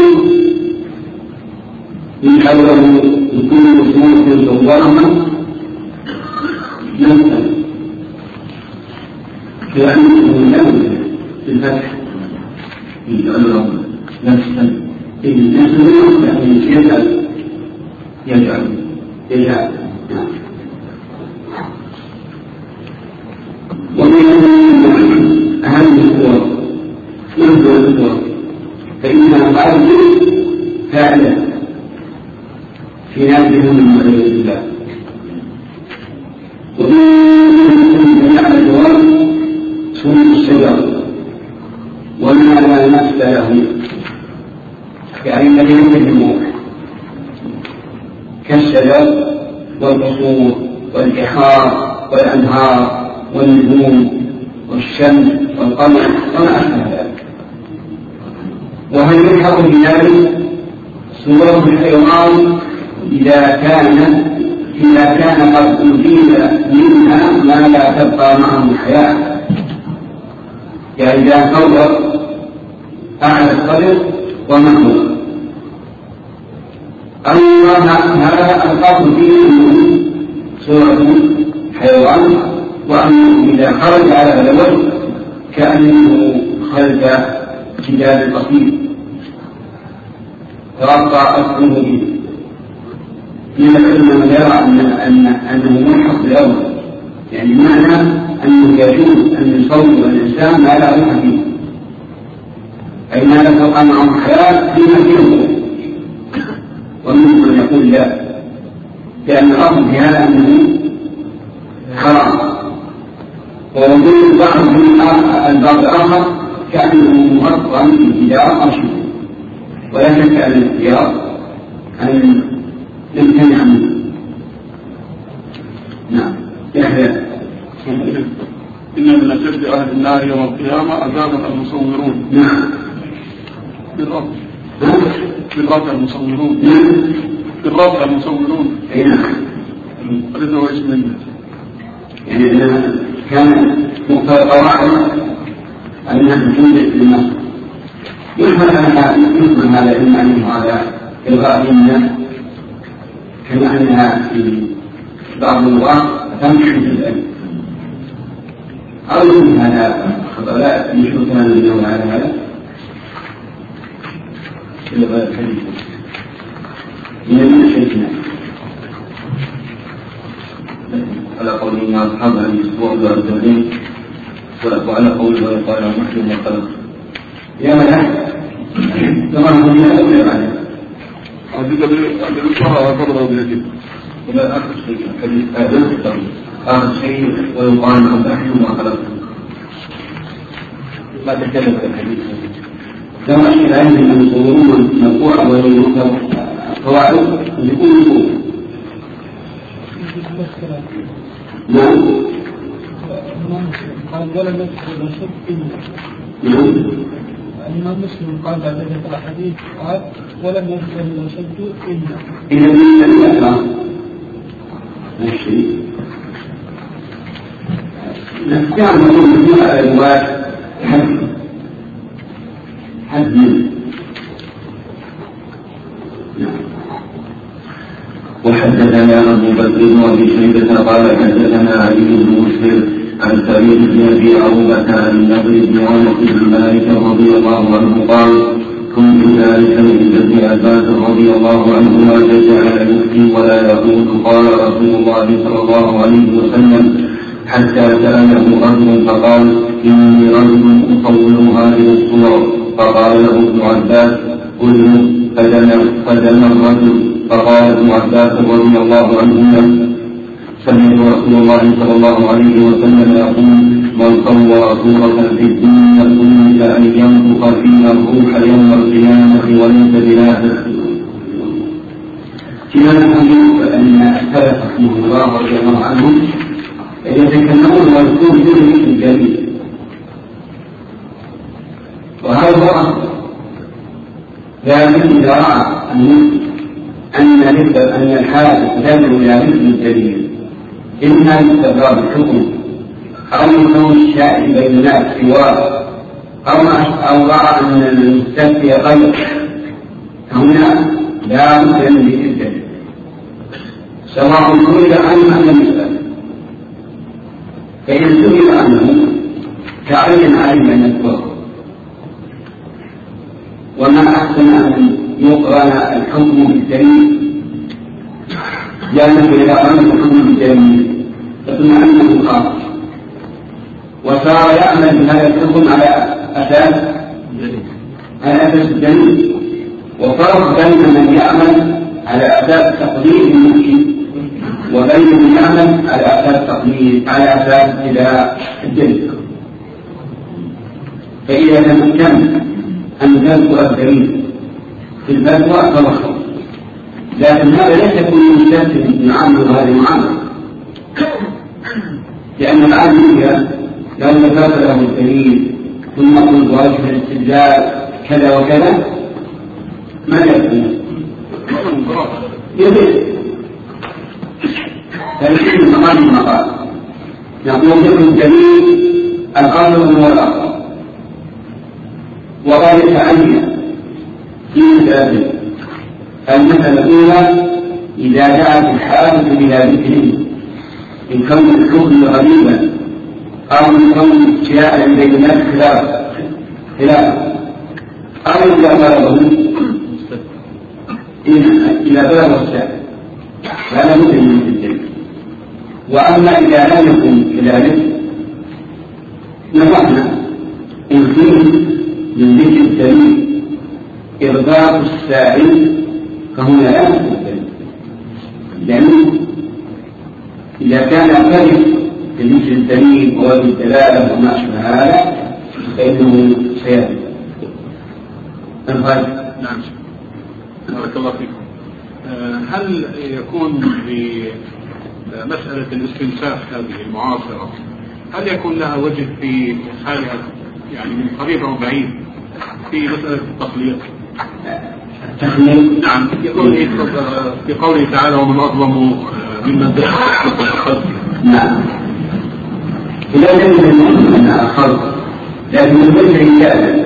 من حوله يكون مسلمون صورهما نفسا كأنه ينزل في الفتح يجعلهم نفسا إن نفسه يعني يجعل يجعل يجعل ومن أهم الصور نفسه الصور فإنها بعد فاعلة في نفسهم من معرفة الله. ومن جميع الجواب سنة الشجر وما لا نفس له كأن يمكن كالشجر والقصور والبحار والأنهار والنجوم والشمس والقمر وما أشبه ذلك. وهل يلحق بذلك صورة الحيوان إذا كان إذا كان قد أزيل منها ما لا تبقى معه الحياة يعني إذا صور أعلى الصدر ومحمول أما هذا القصد فيه أنه صورة حيوان وأنه إذا خرج على هذا الوجه كأنه خرج جدال بسيط ترقى أصله به. من العلم من يرى أن أن أنه ملحق بالأول يعني معنى أنه يجوز أن يصور الإنسان ما لا روح فيه أي ما لا تبقى معه حياة فيما فيه. ومنهم من يقول لا لأن الأصل في هذا أنه حرام. ووجود بعض من البعض الآخر كأنه مغطى بالجدار أو شيء ولا شك أن الاختيار أن يمتنع منه. نعم يحيى إن من أشد أهل النار يوم القيامة عذابا المصورون. نعم بالرفع بالرفع المصورون نعم بالرفع المصورون. أي نعم هذا هو اسم منه يعني كان مقتضى القواعد أنها توجد في المسجد يمكن أن هذا إما أنه على إلغاء الناس كما أنها في بعض اللغات تمشي في الألف أو من هذا خطأ نشوف كان اليوم على هذا إلغاء الحديث من الشيخنا على قول إن أصحاب هذه الأسبوع والدين وعلى قول ويقال محكم وقلق يا ملك طبعا هم لا أولى بعد هذه بالإصلاح فرضا بيجب ولا آخر شيء الحديث آخر آخر شيء ويقال محكم وقلق ما تكلم في الحديث لو أشهد عندهم أن صورهم مرفوعة ويمكن قواعد يكون يكون نعم قال ولا نذكر نشد نعم الإمام مسلم قال بعد ذلك الحديث قال ولم يذكر نشد إلا إذا من الأسرى ماشي نستطيع أن نقول فيها الرواية حد حد وحدثنا أبو بكر بن أبي شيبة قال حدثنا علي بن مسهر عن سعيد بن أبي عروبة عن النضر بن عنق بن مالك رضي الله عنه قال كنت جالسا عند ابن عباس رضي الله عنهما فجعل يفتي ولا يقول قال رسول الله صلى الله عليه وسلم حتى سأله رجل فقال إني رجل أصور هذه الصور فقال له ابن عباس قل فدنا الرجل فقال ابن عباس رضي الله عنهما سمعت رسول الله صلى الله عليه وسلم يقول من صور صورة في الدنيا ثم أن ينفخ فيها الروح يوم القيامة وليس بنافخ. في هذا الحديث أن السلف رحمه الله رضي الله عنهم يتكلمون ويكون فيه الجميل وهذا هو لكن إذا رأى أن أن الحادث يدل إلى مثل الدليل إما يستقر بالحكم أو يكون الشائع بين الناس سواه أو أو رأى أن المستفتي غير هنا لا بد من الدليل سواء سئل عنه أم يسأل فإن سئل عنه تعين عليه أن يذكره وما أحسن أن يقرن الحكم بالدليل لأنه إذا قرن الحكم بالدليل فاطمأنه خاص وصار يعمل بهذا الحكم على أساس على أساس الدليل وفرق بين من يعمل على أساس تقليد الممكن وبين من يعمل على أساس تقليد على أساس إلى الدليل. فإذا تمكن أن تذكر الدليل في الفتوى فمخصوص لكن هذا ليس كل مستثنى يعامل هذه المعاملة لأن العامل لو ذكرت له الدليل ثم قلت وجه الاستدلال كذا وكذا ما يكون يبين فالشيء مقام المقال نقول ذكر الدليل الأمر هو الأقرب وذلك عندنا في مسألة المسألة الأولى إذا دعت الحادث إلى ذكره من كون الحكم غريبا أو من كون شيئا بين الناس خلاف خلاف أو إذا بلغه إذا بلغ الشيء فلا بد من الدليل. وأما إذا لم يكن كذلك نفعنا إن فيه من ذكر الدليل إرضاء السائل فهنا لا يمكن الدليل لأنه إذا كان فرق في ذكر الدليل ووجه الدلالة وما أشبه هذا فإنه سيأتي. نعم بارك الله فيكم. هل يكون في مسألة الاستنساخ هذه المعاصرة هل يكون لها وجه في حالها يعني من قريب أو بعيد في مسألة التخليق؟ نعم يقول في قوله تعالى ومن أظلم ممن دخل. نعم إذا لم يكن أنها الخلق، لكن الوجه الجاهل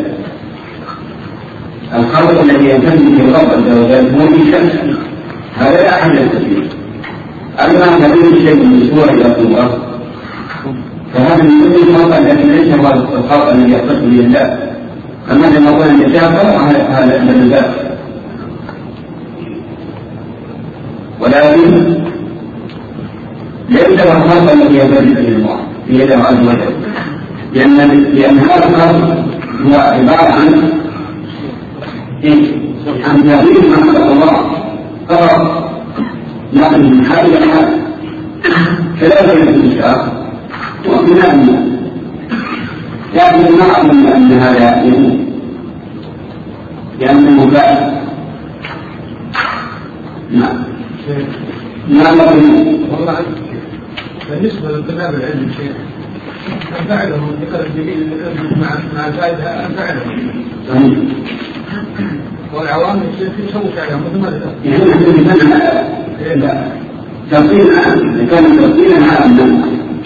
الخلق الذي ينتمي في الرب عز وجل هو في شمس، هذا لا أحد يستطيع. أما تكون شيء من صورة إلى صورة فهذا من كل خلق، لكن ليس هو الخلق الذي يختص به الله. أما لما قلنا أن يتابع هذا من الباب، ولكن ليس هو الخلق الذي ينتمي به الله في يده عز وجل، لأن لأن هذا الخلق هو عبارة عن عن تغيير ما خلق الله فقط، لكن من حال إلى حال كذلك الإنشاء وبناء الناس، لكن ما أظن أن هذا يكون لأنه باع. نعم نعم. والله بالنسبة للطلاب العلم شيء أنفعلهم ذكر الجميل مع مع الفائدة أنفعلهم، والعوام يسووا فعلهم مثل ما ذكر. تفصيل عام كان تفصيلا عاما.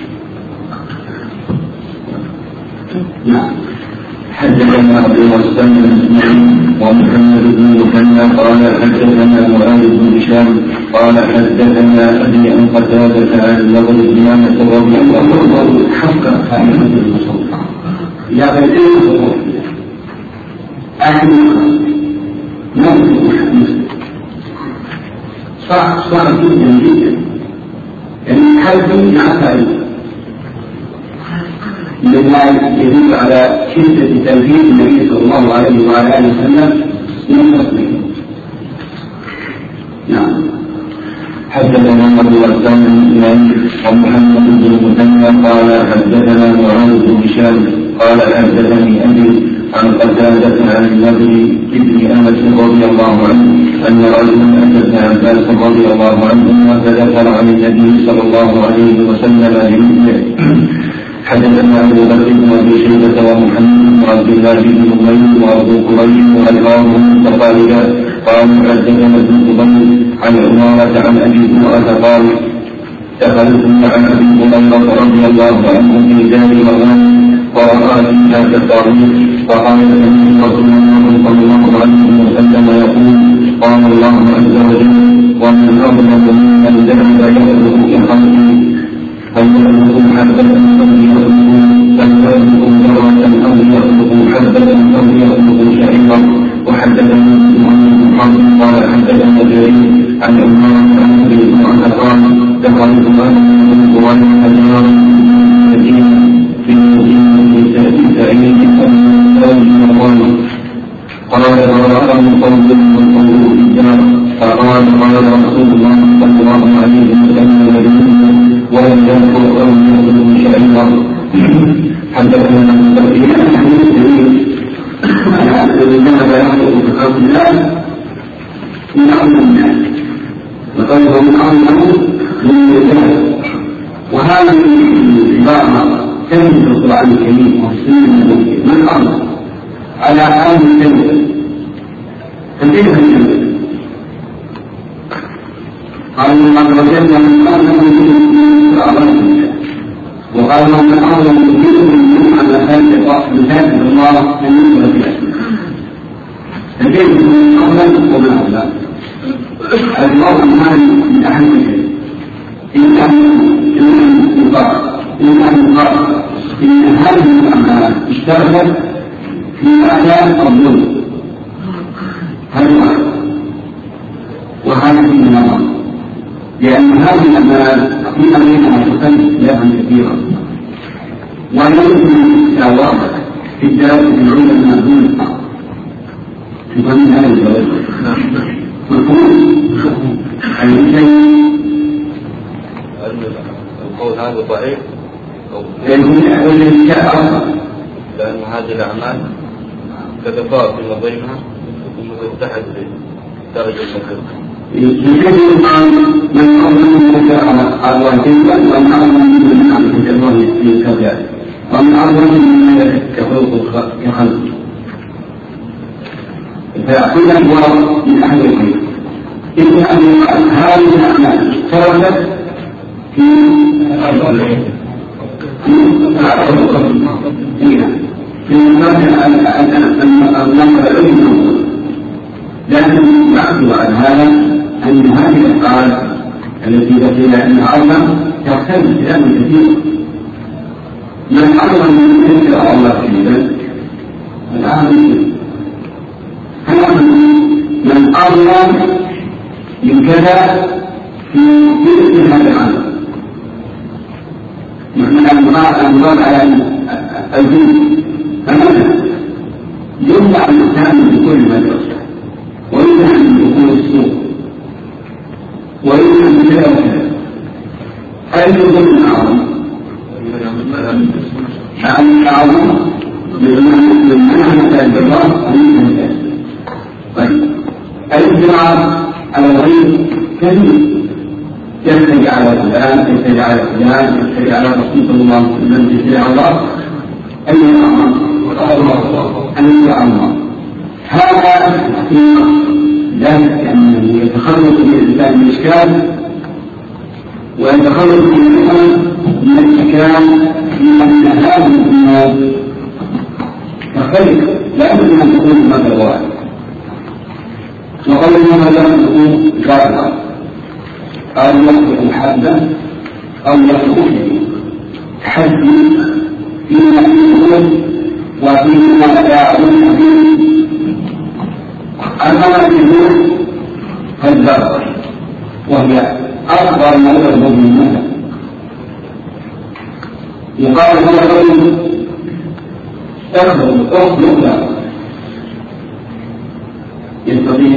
نعم. حدثنا أبو مسلم ومحمد بن مثنى قال حدثنا معاذ بن هشام قال حدثنا أبي عن قتادة عن النضر بن عامر رضي الله عنه حقا فائدة المصطفى يا غير أحد ما مسلم صعب صعب جدا جدا، يعني حلف مع فائدة مما يدل على شدة تنفيذ النبي صلى الله عليه وعلى آله وسلم من فصله. نعم. حدثنا أبو غسان بن إسماعيل ومحمد بن مثنى قال حدثنا معاذ بن هشام قال حدثني أبي عن قتادة عن النضر بن أنس رضي الله عنه أن رجلا أتى ابن عباس رضي الله عنهما فذكر عن النبي صلى الله عليه وسلم بمثله. حدثنا أبو بكر بن أبي شيبة ومحمد بن عبد الله بن أمير وأبو كريم وألفاظهم متقاربات قالوا حدثنا ابن أبي عن عمارة عن أبي هريرة قال دخلت مع أبي هريرة رضي الله عنه في دار مغانم ورأى فيها كالطريق فقال النبي رسول الله صلى الله عليه وسلم يقول قال الله عز وجل ومن أظلم ممن ذهب يخلق كخلقه فليخلقوا حبة أو يخلقوا فليخلقوا ذرة أو يخلقوا حبة أو يخلقوا شعيرا. وحدثني محمد بن قال حدثنا جرير عن عمار عن أبي هريرة قال دخلت أنا من قريش ديارا في المدينة في المدينة في سعيد أم زوج وقال قال ورأني قوم من قوم الدار فقال قال رسول الله صلى الله عليه وسلم ولم يذكر أو يخلق شعيرا. حدثنا من تركيب الذين يخلق في خلق الله من أمر الناس وقالوا من أمر من الجهل، وهذه العبارة تنزل في القرآن الكريم وفي السنة النبوية من أمر على أمر الجنة فكيف الجنة؟ قال الله وجدنا من أمر من أمر وقال من أمر من على مساجد الله أن يدخل في الأسماء فكيف من أمر ومن أمر المرء من أهل الجنة إن أهل المقارنة إن أهل المقارنة إن هذه الأعمال اشتغلت في أعلام الظلم هذا وهذا في النظر، لأن هذه الأعمال في أمريكا تكلف إلها كثيرا ولا يمكن الاستعواض في الدراسة العلماء دون الحق في ضمن هذا الجواز مفهوم الشيء القول هذا ضعيف لأن لأن هذه الأعمال كتفاوت في نظيرها وتتحد بدرجة الفقه. يجب من أظلم من على الواجبة ومن أظلم من عن الله في الكذاب ومن أظلم من كفوق الخلق فيأخذ الأبواب من أهل الخير. إن هذه الأعمال تردت في في النمر العلم، لكن بعد عن هذا أن هذه الأفعال التي بقي أنها أربع تختلف كلام كثير. من أربع من يذكر الله كثيرا الآن من أربع من كذا في مثل هذا العمل من الأمراض على الجنس، فماذا يمنع الإنسان بكل ما يصلح، ويمنع من دخول السوق، ويمنع من كذا وكذا. أي ضمن أعظم شأن أعظم من منع البراء من الناس. الإجراء على الغير كثير، يحتاج على فلان، يحتاج على فلان، يحتاج على رسول الله صلى الله عليه وسلم، يحتاج على الله. أي أمر أن الله هذا في ذلك أنه يتخلص من الإنسان من الإشكال، ويتخلص من الإنسان من الإشكال في أن هذه الأمور تختلف، لا بد أن تكون مثل واحد. وقال لنا لا تكون كافرة أو يخلق حدا أو يخلق تحدي فيما يقول وفيما لا يعلم فيه. أما الجنود فالذرة، وهي أكبر ما يربط من المثل. يقال هو الرجل تخرج أخرى يستطيع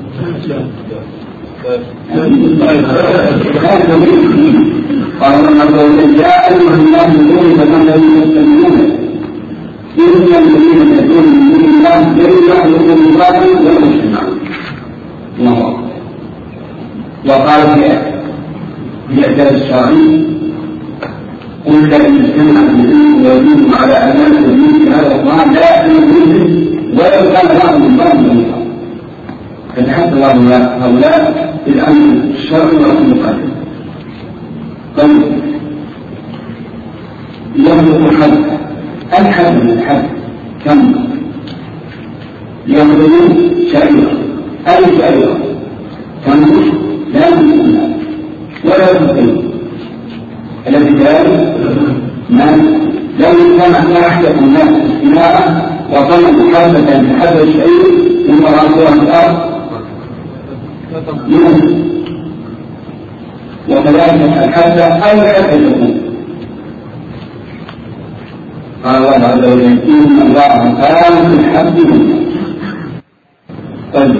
قال الله جاء أيها الناس ضرب مثل يستمعون إن الذين يدعون من دون الله لا يخلقون بالباطل ولا يجتمعون. الله أكبر. وقال في إعجاز الشرعي قل لئن اجتمعت الإنس والجن على أن يؤمنوا بهذا القرآن لا يأتون بمثله ولو كان بعضهم من بعض ظهيرا. فتحدث الله هؤلاء بالأمر الشرعي والأمر القدري. طيب يخلق الحد، الحد من الحد كم؟ يخلقون شعيرا، أي شعيرا تنبش لا تنبش ولا تنبش. الذي ذلك من لو كان أحدث الناس استماعا وطلبوا حادثا بحدث الشعير ثم رأسوها في الأرض يموت. وكذلك الحادثة أي حادثة يكون. قال الله عز وجل إن الله كان بالحد منه. طيب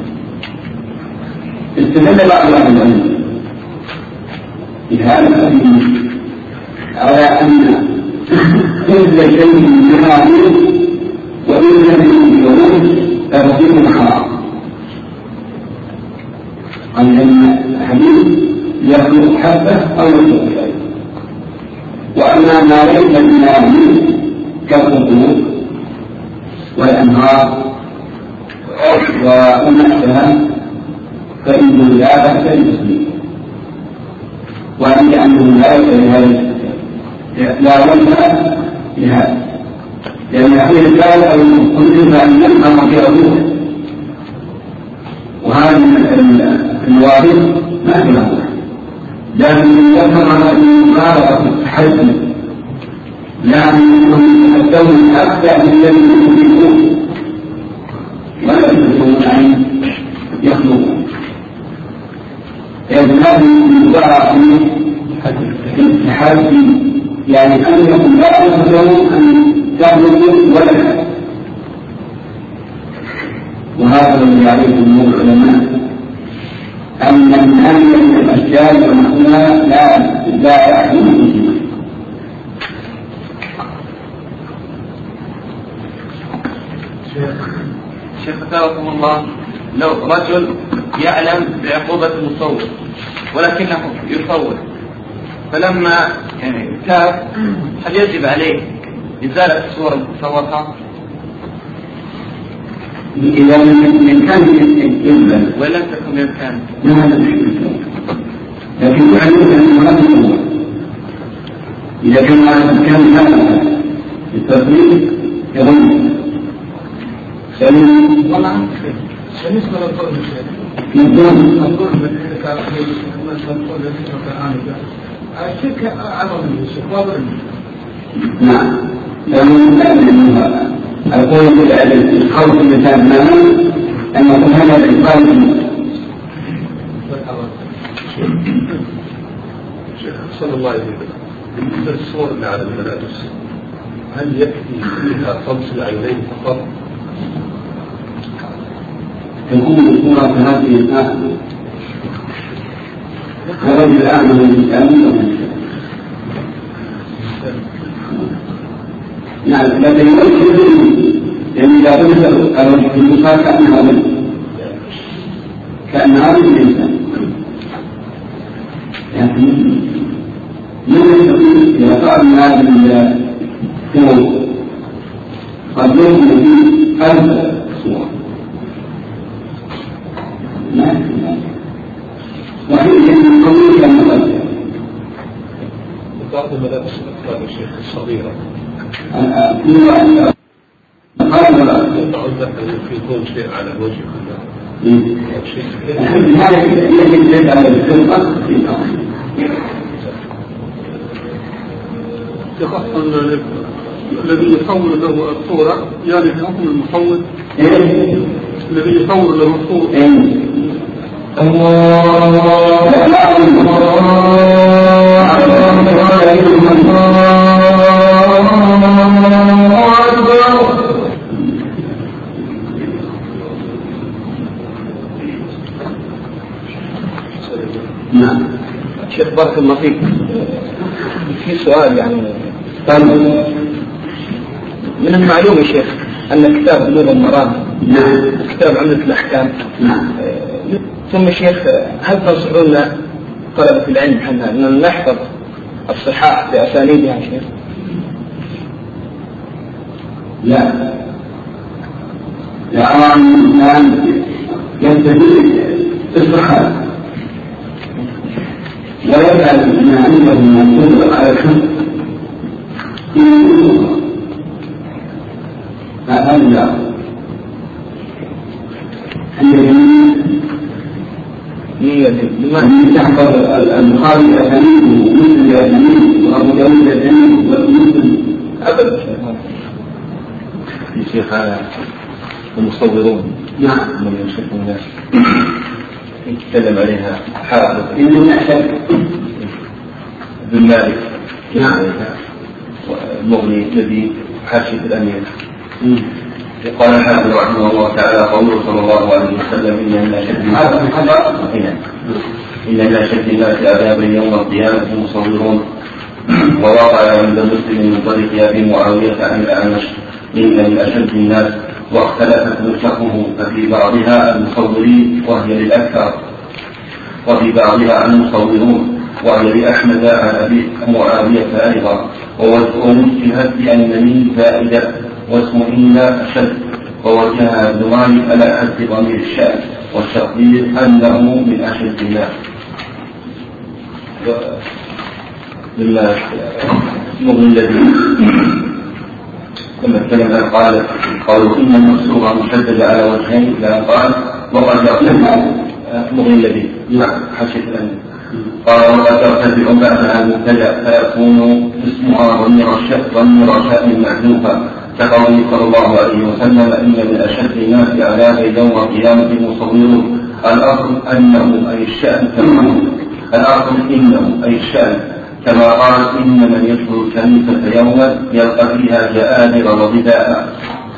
استدل بعض العلماء في هذا الحديث على أن كل شيء من هذه وإن لم يكن يوم فتصير حرام. عن أن الحديث يخلق حبة أو يخلق شيء، وأما ما ليس من هذه كالقبور والأنهار ونحوها فإنه لا بأس بالتسليم، وأن أنه لا يؤثر لهذا لا وجه لهذا، لأن هذه الرسالة أو المقصود أن يفهم في أبوه، وهذه الوارث ما في له، لكن يفهم هذه المبالغة في التحدي، لأنهم يتحدون أكثر من الذي يملكون ولا يملكون أن يخلقون. لأن هذه المبالغة في التحدي يعني أن يكون لا يستطيعون أن تخلقوا ولا. وهذا الذي عليه جمهور العلماء أن هذه الأشياء ونحوها لا لا يحكم به. شيخ أثابكم الله، لو رجل يعلم بعقوبة المصور ولكنه يصور، فلما يعني تاب هل يجب عليه إزالة الصور المصورة؟ إذا من كان يقبل ولم تكن بإمكانه ما هذا مشكلة، لكن يعلم أنه لا يصور، إذا كان كان هذا التفريق يظن سليم طبعا بالنسبة للقول الشيخ يظن القول بالحركة مثل القول الذي كان الشرك أعظم من الشيخ واضح. نعم لأنه القول بالخوف المثال تماما أن يكون هذا الإنسان صلى الله عليه وسلم بالنسبة للصور اللي على الملابس هل يكفي فيها طمس العينين فقط؟ تكون الصورة في هذه الآية كرجل الأعمى من الإسلام نعم لكن يمكن لأن إذا قلت الرجل في المصار كأنها رجل كأنها رجل الإنسان لكن من يستطيع إذا قال من هذا الثوب قد يكون فيه ألف صورة نعم وحين يكون قوي كان مغلق بعض الملابس الأطفال الشيخ الصغيرة يضع يكون شيء على الوجه هذا يجب أن على الخلقة الذي يصور له الصورة يعني في حكم المصور الذي يصور له الصورة نعم شيخ بارك الله فيك في سؤال يعني من المعلوم يا شيخ أن كتاب بلوغ المرام كتاب عمدة الأحكام ثم شيخ هل تنصحون طلبة العلم حنا أن نحفظ الصحاح بأسانيدها يا شيخ؟ لا لا أرى أن الإنسان يستفيد الصحاح ويفعل ما عنده من القدرة على الحفظ هذا لا لمن تحفظ البخاري الأسانيد ومسلم الأسانيد وأبو داود الأسانيد ومسلم أبدا يا شيخ هذا المصورون نعم من يشوفون الناس يتكلم عليها حافظ إنه نحسب بن مالك نعم المغني الذي حاشية الأمير قال الحافظ رحمه الله تعالى قوله صلى الله عليه وسلم إن من أشد إن من أشد الناس عذابا يوم القيامة المصورون ووقع عند مسلم من طريق أبي معاوية عن الأعمش إن من أشد الناس واختلفت نسخه ففي بعضها المصورين وهي للأكثر وفي بعضها المصورون وهي لأحمد عن أبي معاوية أيضا ووجهت بأن فائدة واسم إن أشد ووجهها ابن مالك على حد ضمير الشأن والتقدير أنه من أشد الناس لله المغني الذي لما اتكلم عن قال قالوا إن المكسورة مشددة على وجهين لأن قال وقد يقتل المغني الذي حشد أن قال وقد ترتفع بعدها المبتدأ فيكون اسمها ضمير شأن محذوفا كقوله صلى الله عليه وسلم إن من أشد الناس عذابا يوم القيامة المصورون الأصل أنه أي الشأن كما الأصل إنه أي الشأن كما قال إن من يدخل الكنيسة يوما يلقى فيها جآدر وضداء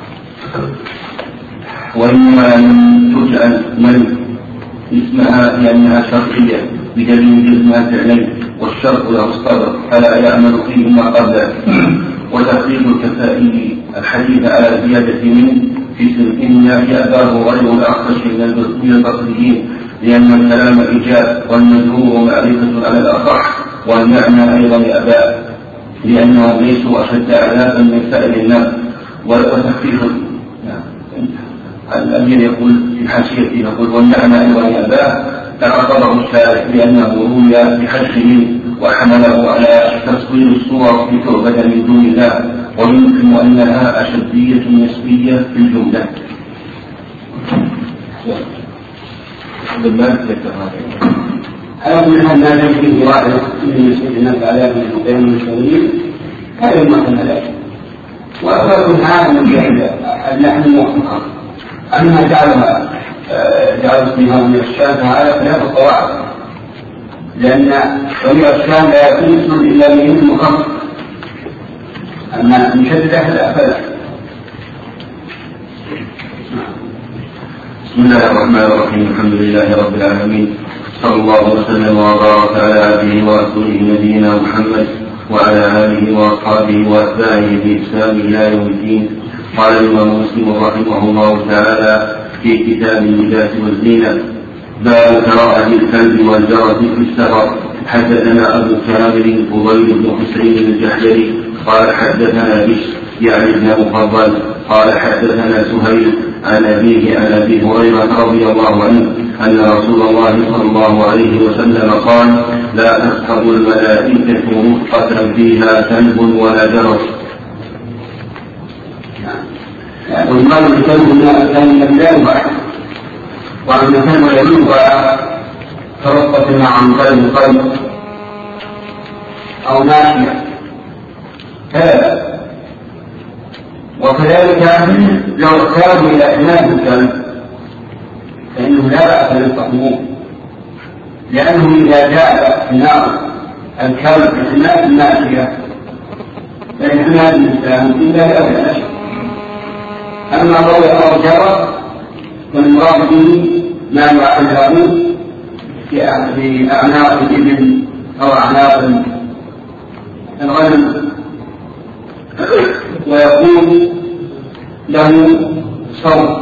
وإنما لم تجعل من اسمها لأنها شرطية بدليل اسمها فعلين والشرط له الصدر فلا يعمل فيه ما قبله وتقليد الكفائي الحديث على زيادة من في إن يأباه غير الأخفش من البصريين لأن الكلام إيجاب والمجرور معرفة على الأصح والمعنى أيضا أباء لأنهم ليسوا أشد عذابا من سائر الناس وتخفيف الأمير يقول في حاشيته يقول والمعنى أيضا أباء اعتبره الشارع بأنه روي بحجه وحمله على تصوير الصور لتعبد من دون الله، ويمكن أنها أشدية نسبية في الجملة. على كل حال ما دام فيه واحد من يسجد الناس على بين المشهورين هذا المعنى ذلك. وأكثر هذا من اللحم الموحد أما جعلها جعل اسمها من الشام هذا ثلاث قواعد، لأن طريق الشام لا يكون اسم إلا من المخفف، أما مشدد أحد فلا. بسم الله الرحمن الرحيم. الحمد لله رب العالمين، صلى الله وسلم وبارك على عبده ورسوله نبينا محمد وعلى آله وأصحابه وأتباعه بإحسان إلى يوم الدين. قال الإمام مسلم رحمه الله تعالى في كتاب اللباس والزينة: باب كراهة الكلب والجرس في السفر. حدثنا أبو كامل فضيل بن حسين الجحدري قال حدثنا بشر يعني ابن مفضل قال حدثنا سهيل عن أبيه عن أبي هريرة رضي الله عنه أن رسول الله صلى الله عليه وسلم قال: لا تصحب الملائكة مفقة فيها كلب ولا جرس. والمال الكلب كان لا يباح، وأن كان يجوب ترقة عن كلب قلب أو ناحية هذا. وكذلك لو احتاجوا إلى إمام الكلب فإنه لا بأس بالتحميم، لأنه إذا جاء نار الكلب بحماية الناشية فإن حماية الإسلام إلا لا أشياء. أما ضوء أو جرى فالمراد به ما يعلم في أعناق الإبل أو أعناق الغنم، ويكون له صوت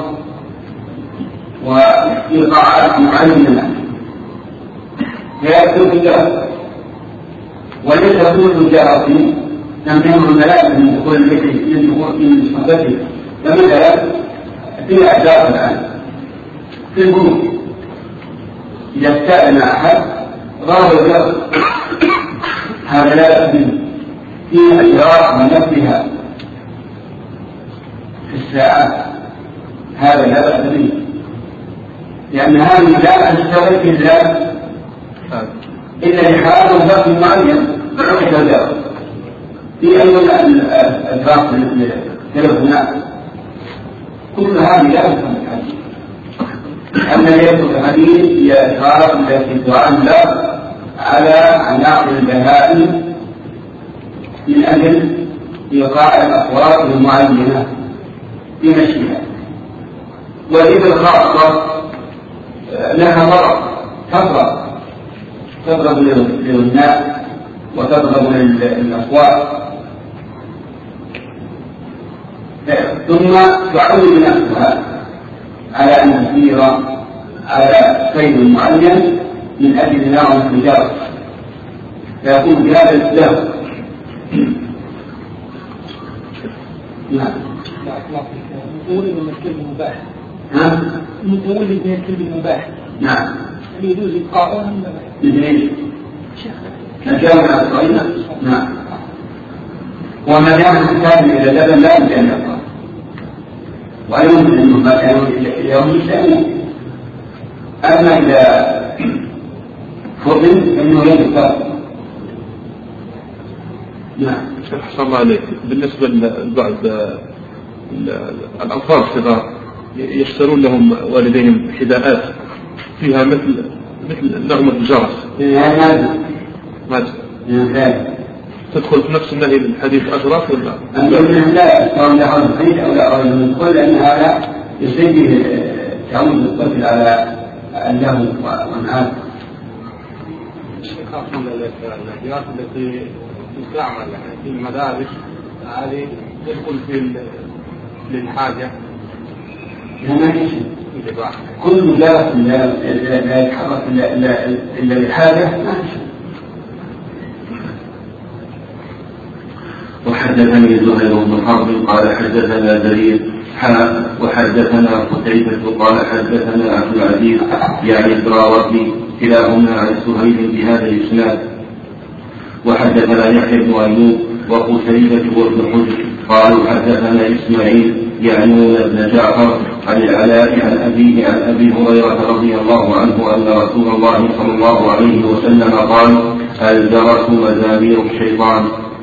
وإيقاعات معينة فيكون الجهر، وليس كل جهر تمنع الملائكة من دخول البيت من صحبته. فمثلا في أحداث الآن في البنوك إذا استأذن أحد ضرب الجهر، هذا لا يأذن في أجراء من نفسها في الساعات، هذا لا بأس به، لأن هذه لا تشتغل إلا إلا لحال وقت معين كذا في أي الأدراك التلفونات، كل هذه لا تفهم الحديث. أما ليس الحديث هي إشارة التي تعلق على عناق البهائم من أجل إيقاع الأصوات المعينة في مشيها. والإبل الخاصة لها ضرر، تضرب تضرب للناس وتضرب للأصوات، ثم تعود نفسها على أن تسير على سير معين من أجل نوع التجارة، فيكون بهذا الإسلام. نعم. نقول إن الكلب مباح. ها؟ نقول إن الكلب مباح. نعم. يجوز إبقاؤه. ليش؟ الجامعة الصغيرة. نعم. وما دام الكتاب إلى اللبن لا يمكن أن يبقى، ويمكن أنه ما كان يوم الثاني. أما إذا فضل أنه يبقى. نعم. أحسن الله عليك. بالنسبة لبعض الأطفال الصغار يشترون لهم والديهم حذاءات فيها مثل مثل نغمة الجرس. ماذا؟ ماذا؟ تدخل في نفس النهي الحديث أجرس ولا؟ أنه لا سواء لا حرج حديث أو لا حرج من كل، أن هذا يسجل تعود الطفل على اللهو والمعاد. خاصة الأدوات التي تستعمل في المدارس هذه تدخل في للحاجة. ما في شيء. كل مدرس لا يتحرك إلا للحاجة ما في شيء. وحدثني زهير بن حرب قال حدثنا زرير حاء وحدثنا قتيبة قال حدثنا عبد العزيز يعني الدراوردي كلاهما عن سهيل بهذا الإسناد. وحدثنا يحيى بن أيوب وقتيبة وابن حجر قالوا حدثنا إسماعيل يعنون بن جعفر عن العلاء عن أبيه عن أبي هريرة رضي الله عنه أن رسول الله صلى الله عليه وسلم قال: الجرس مزامير الشيطان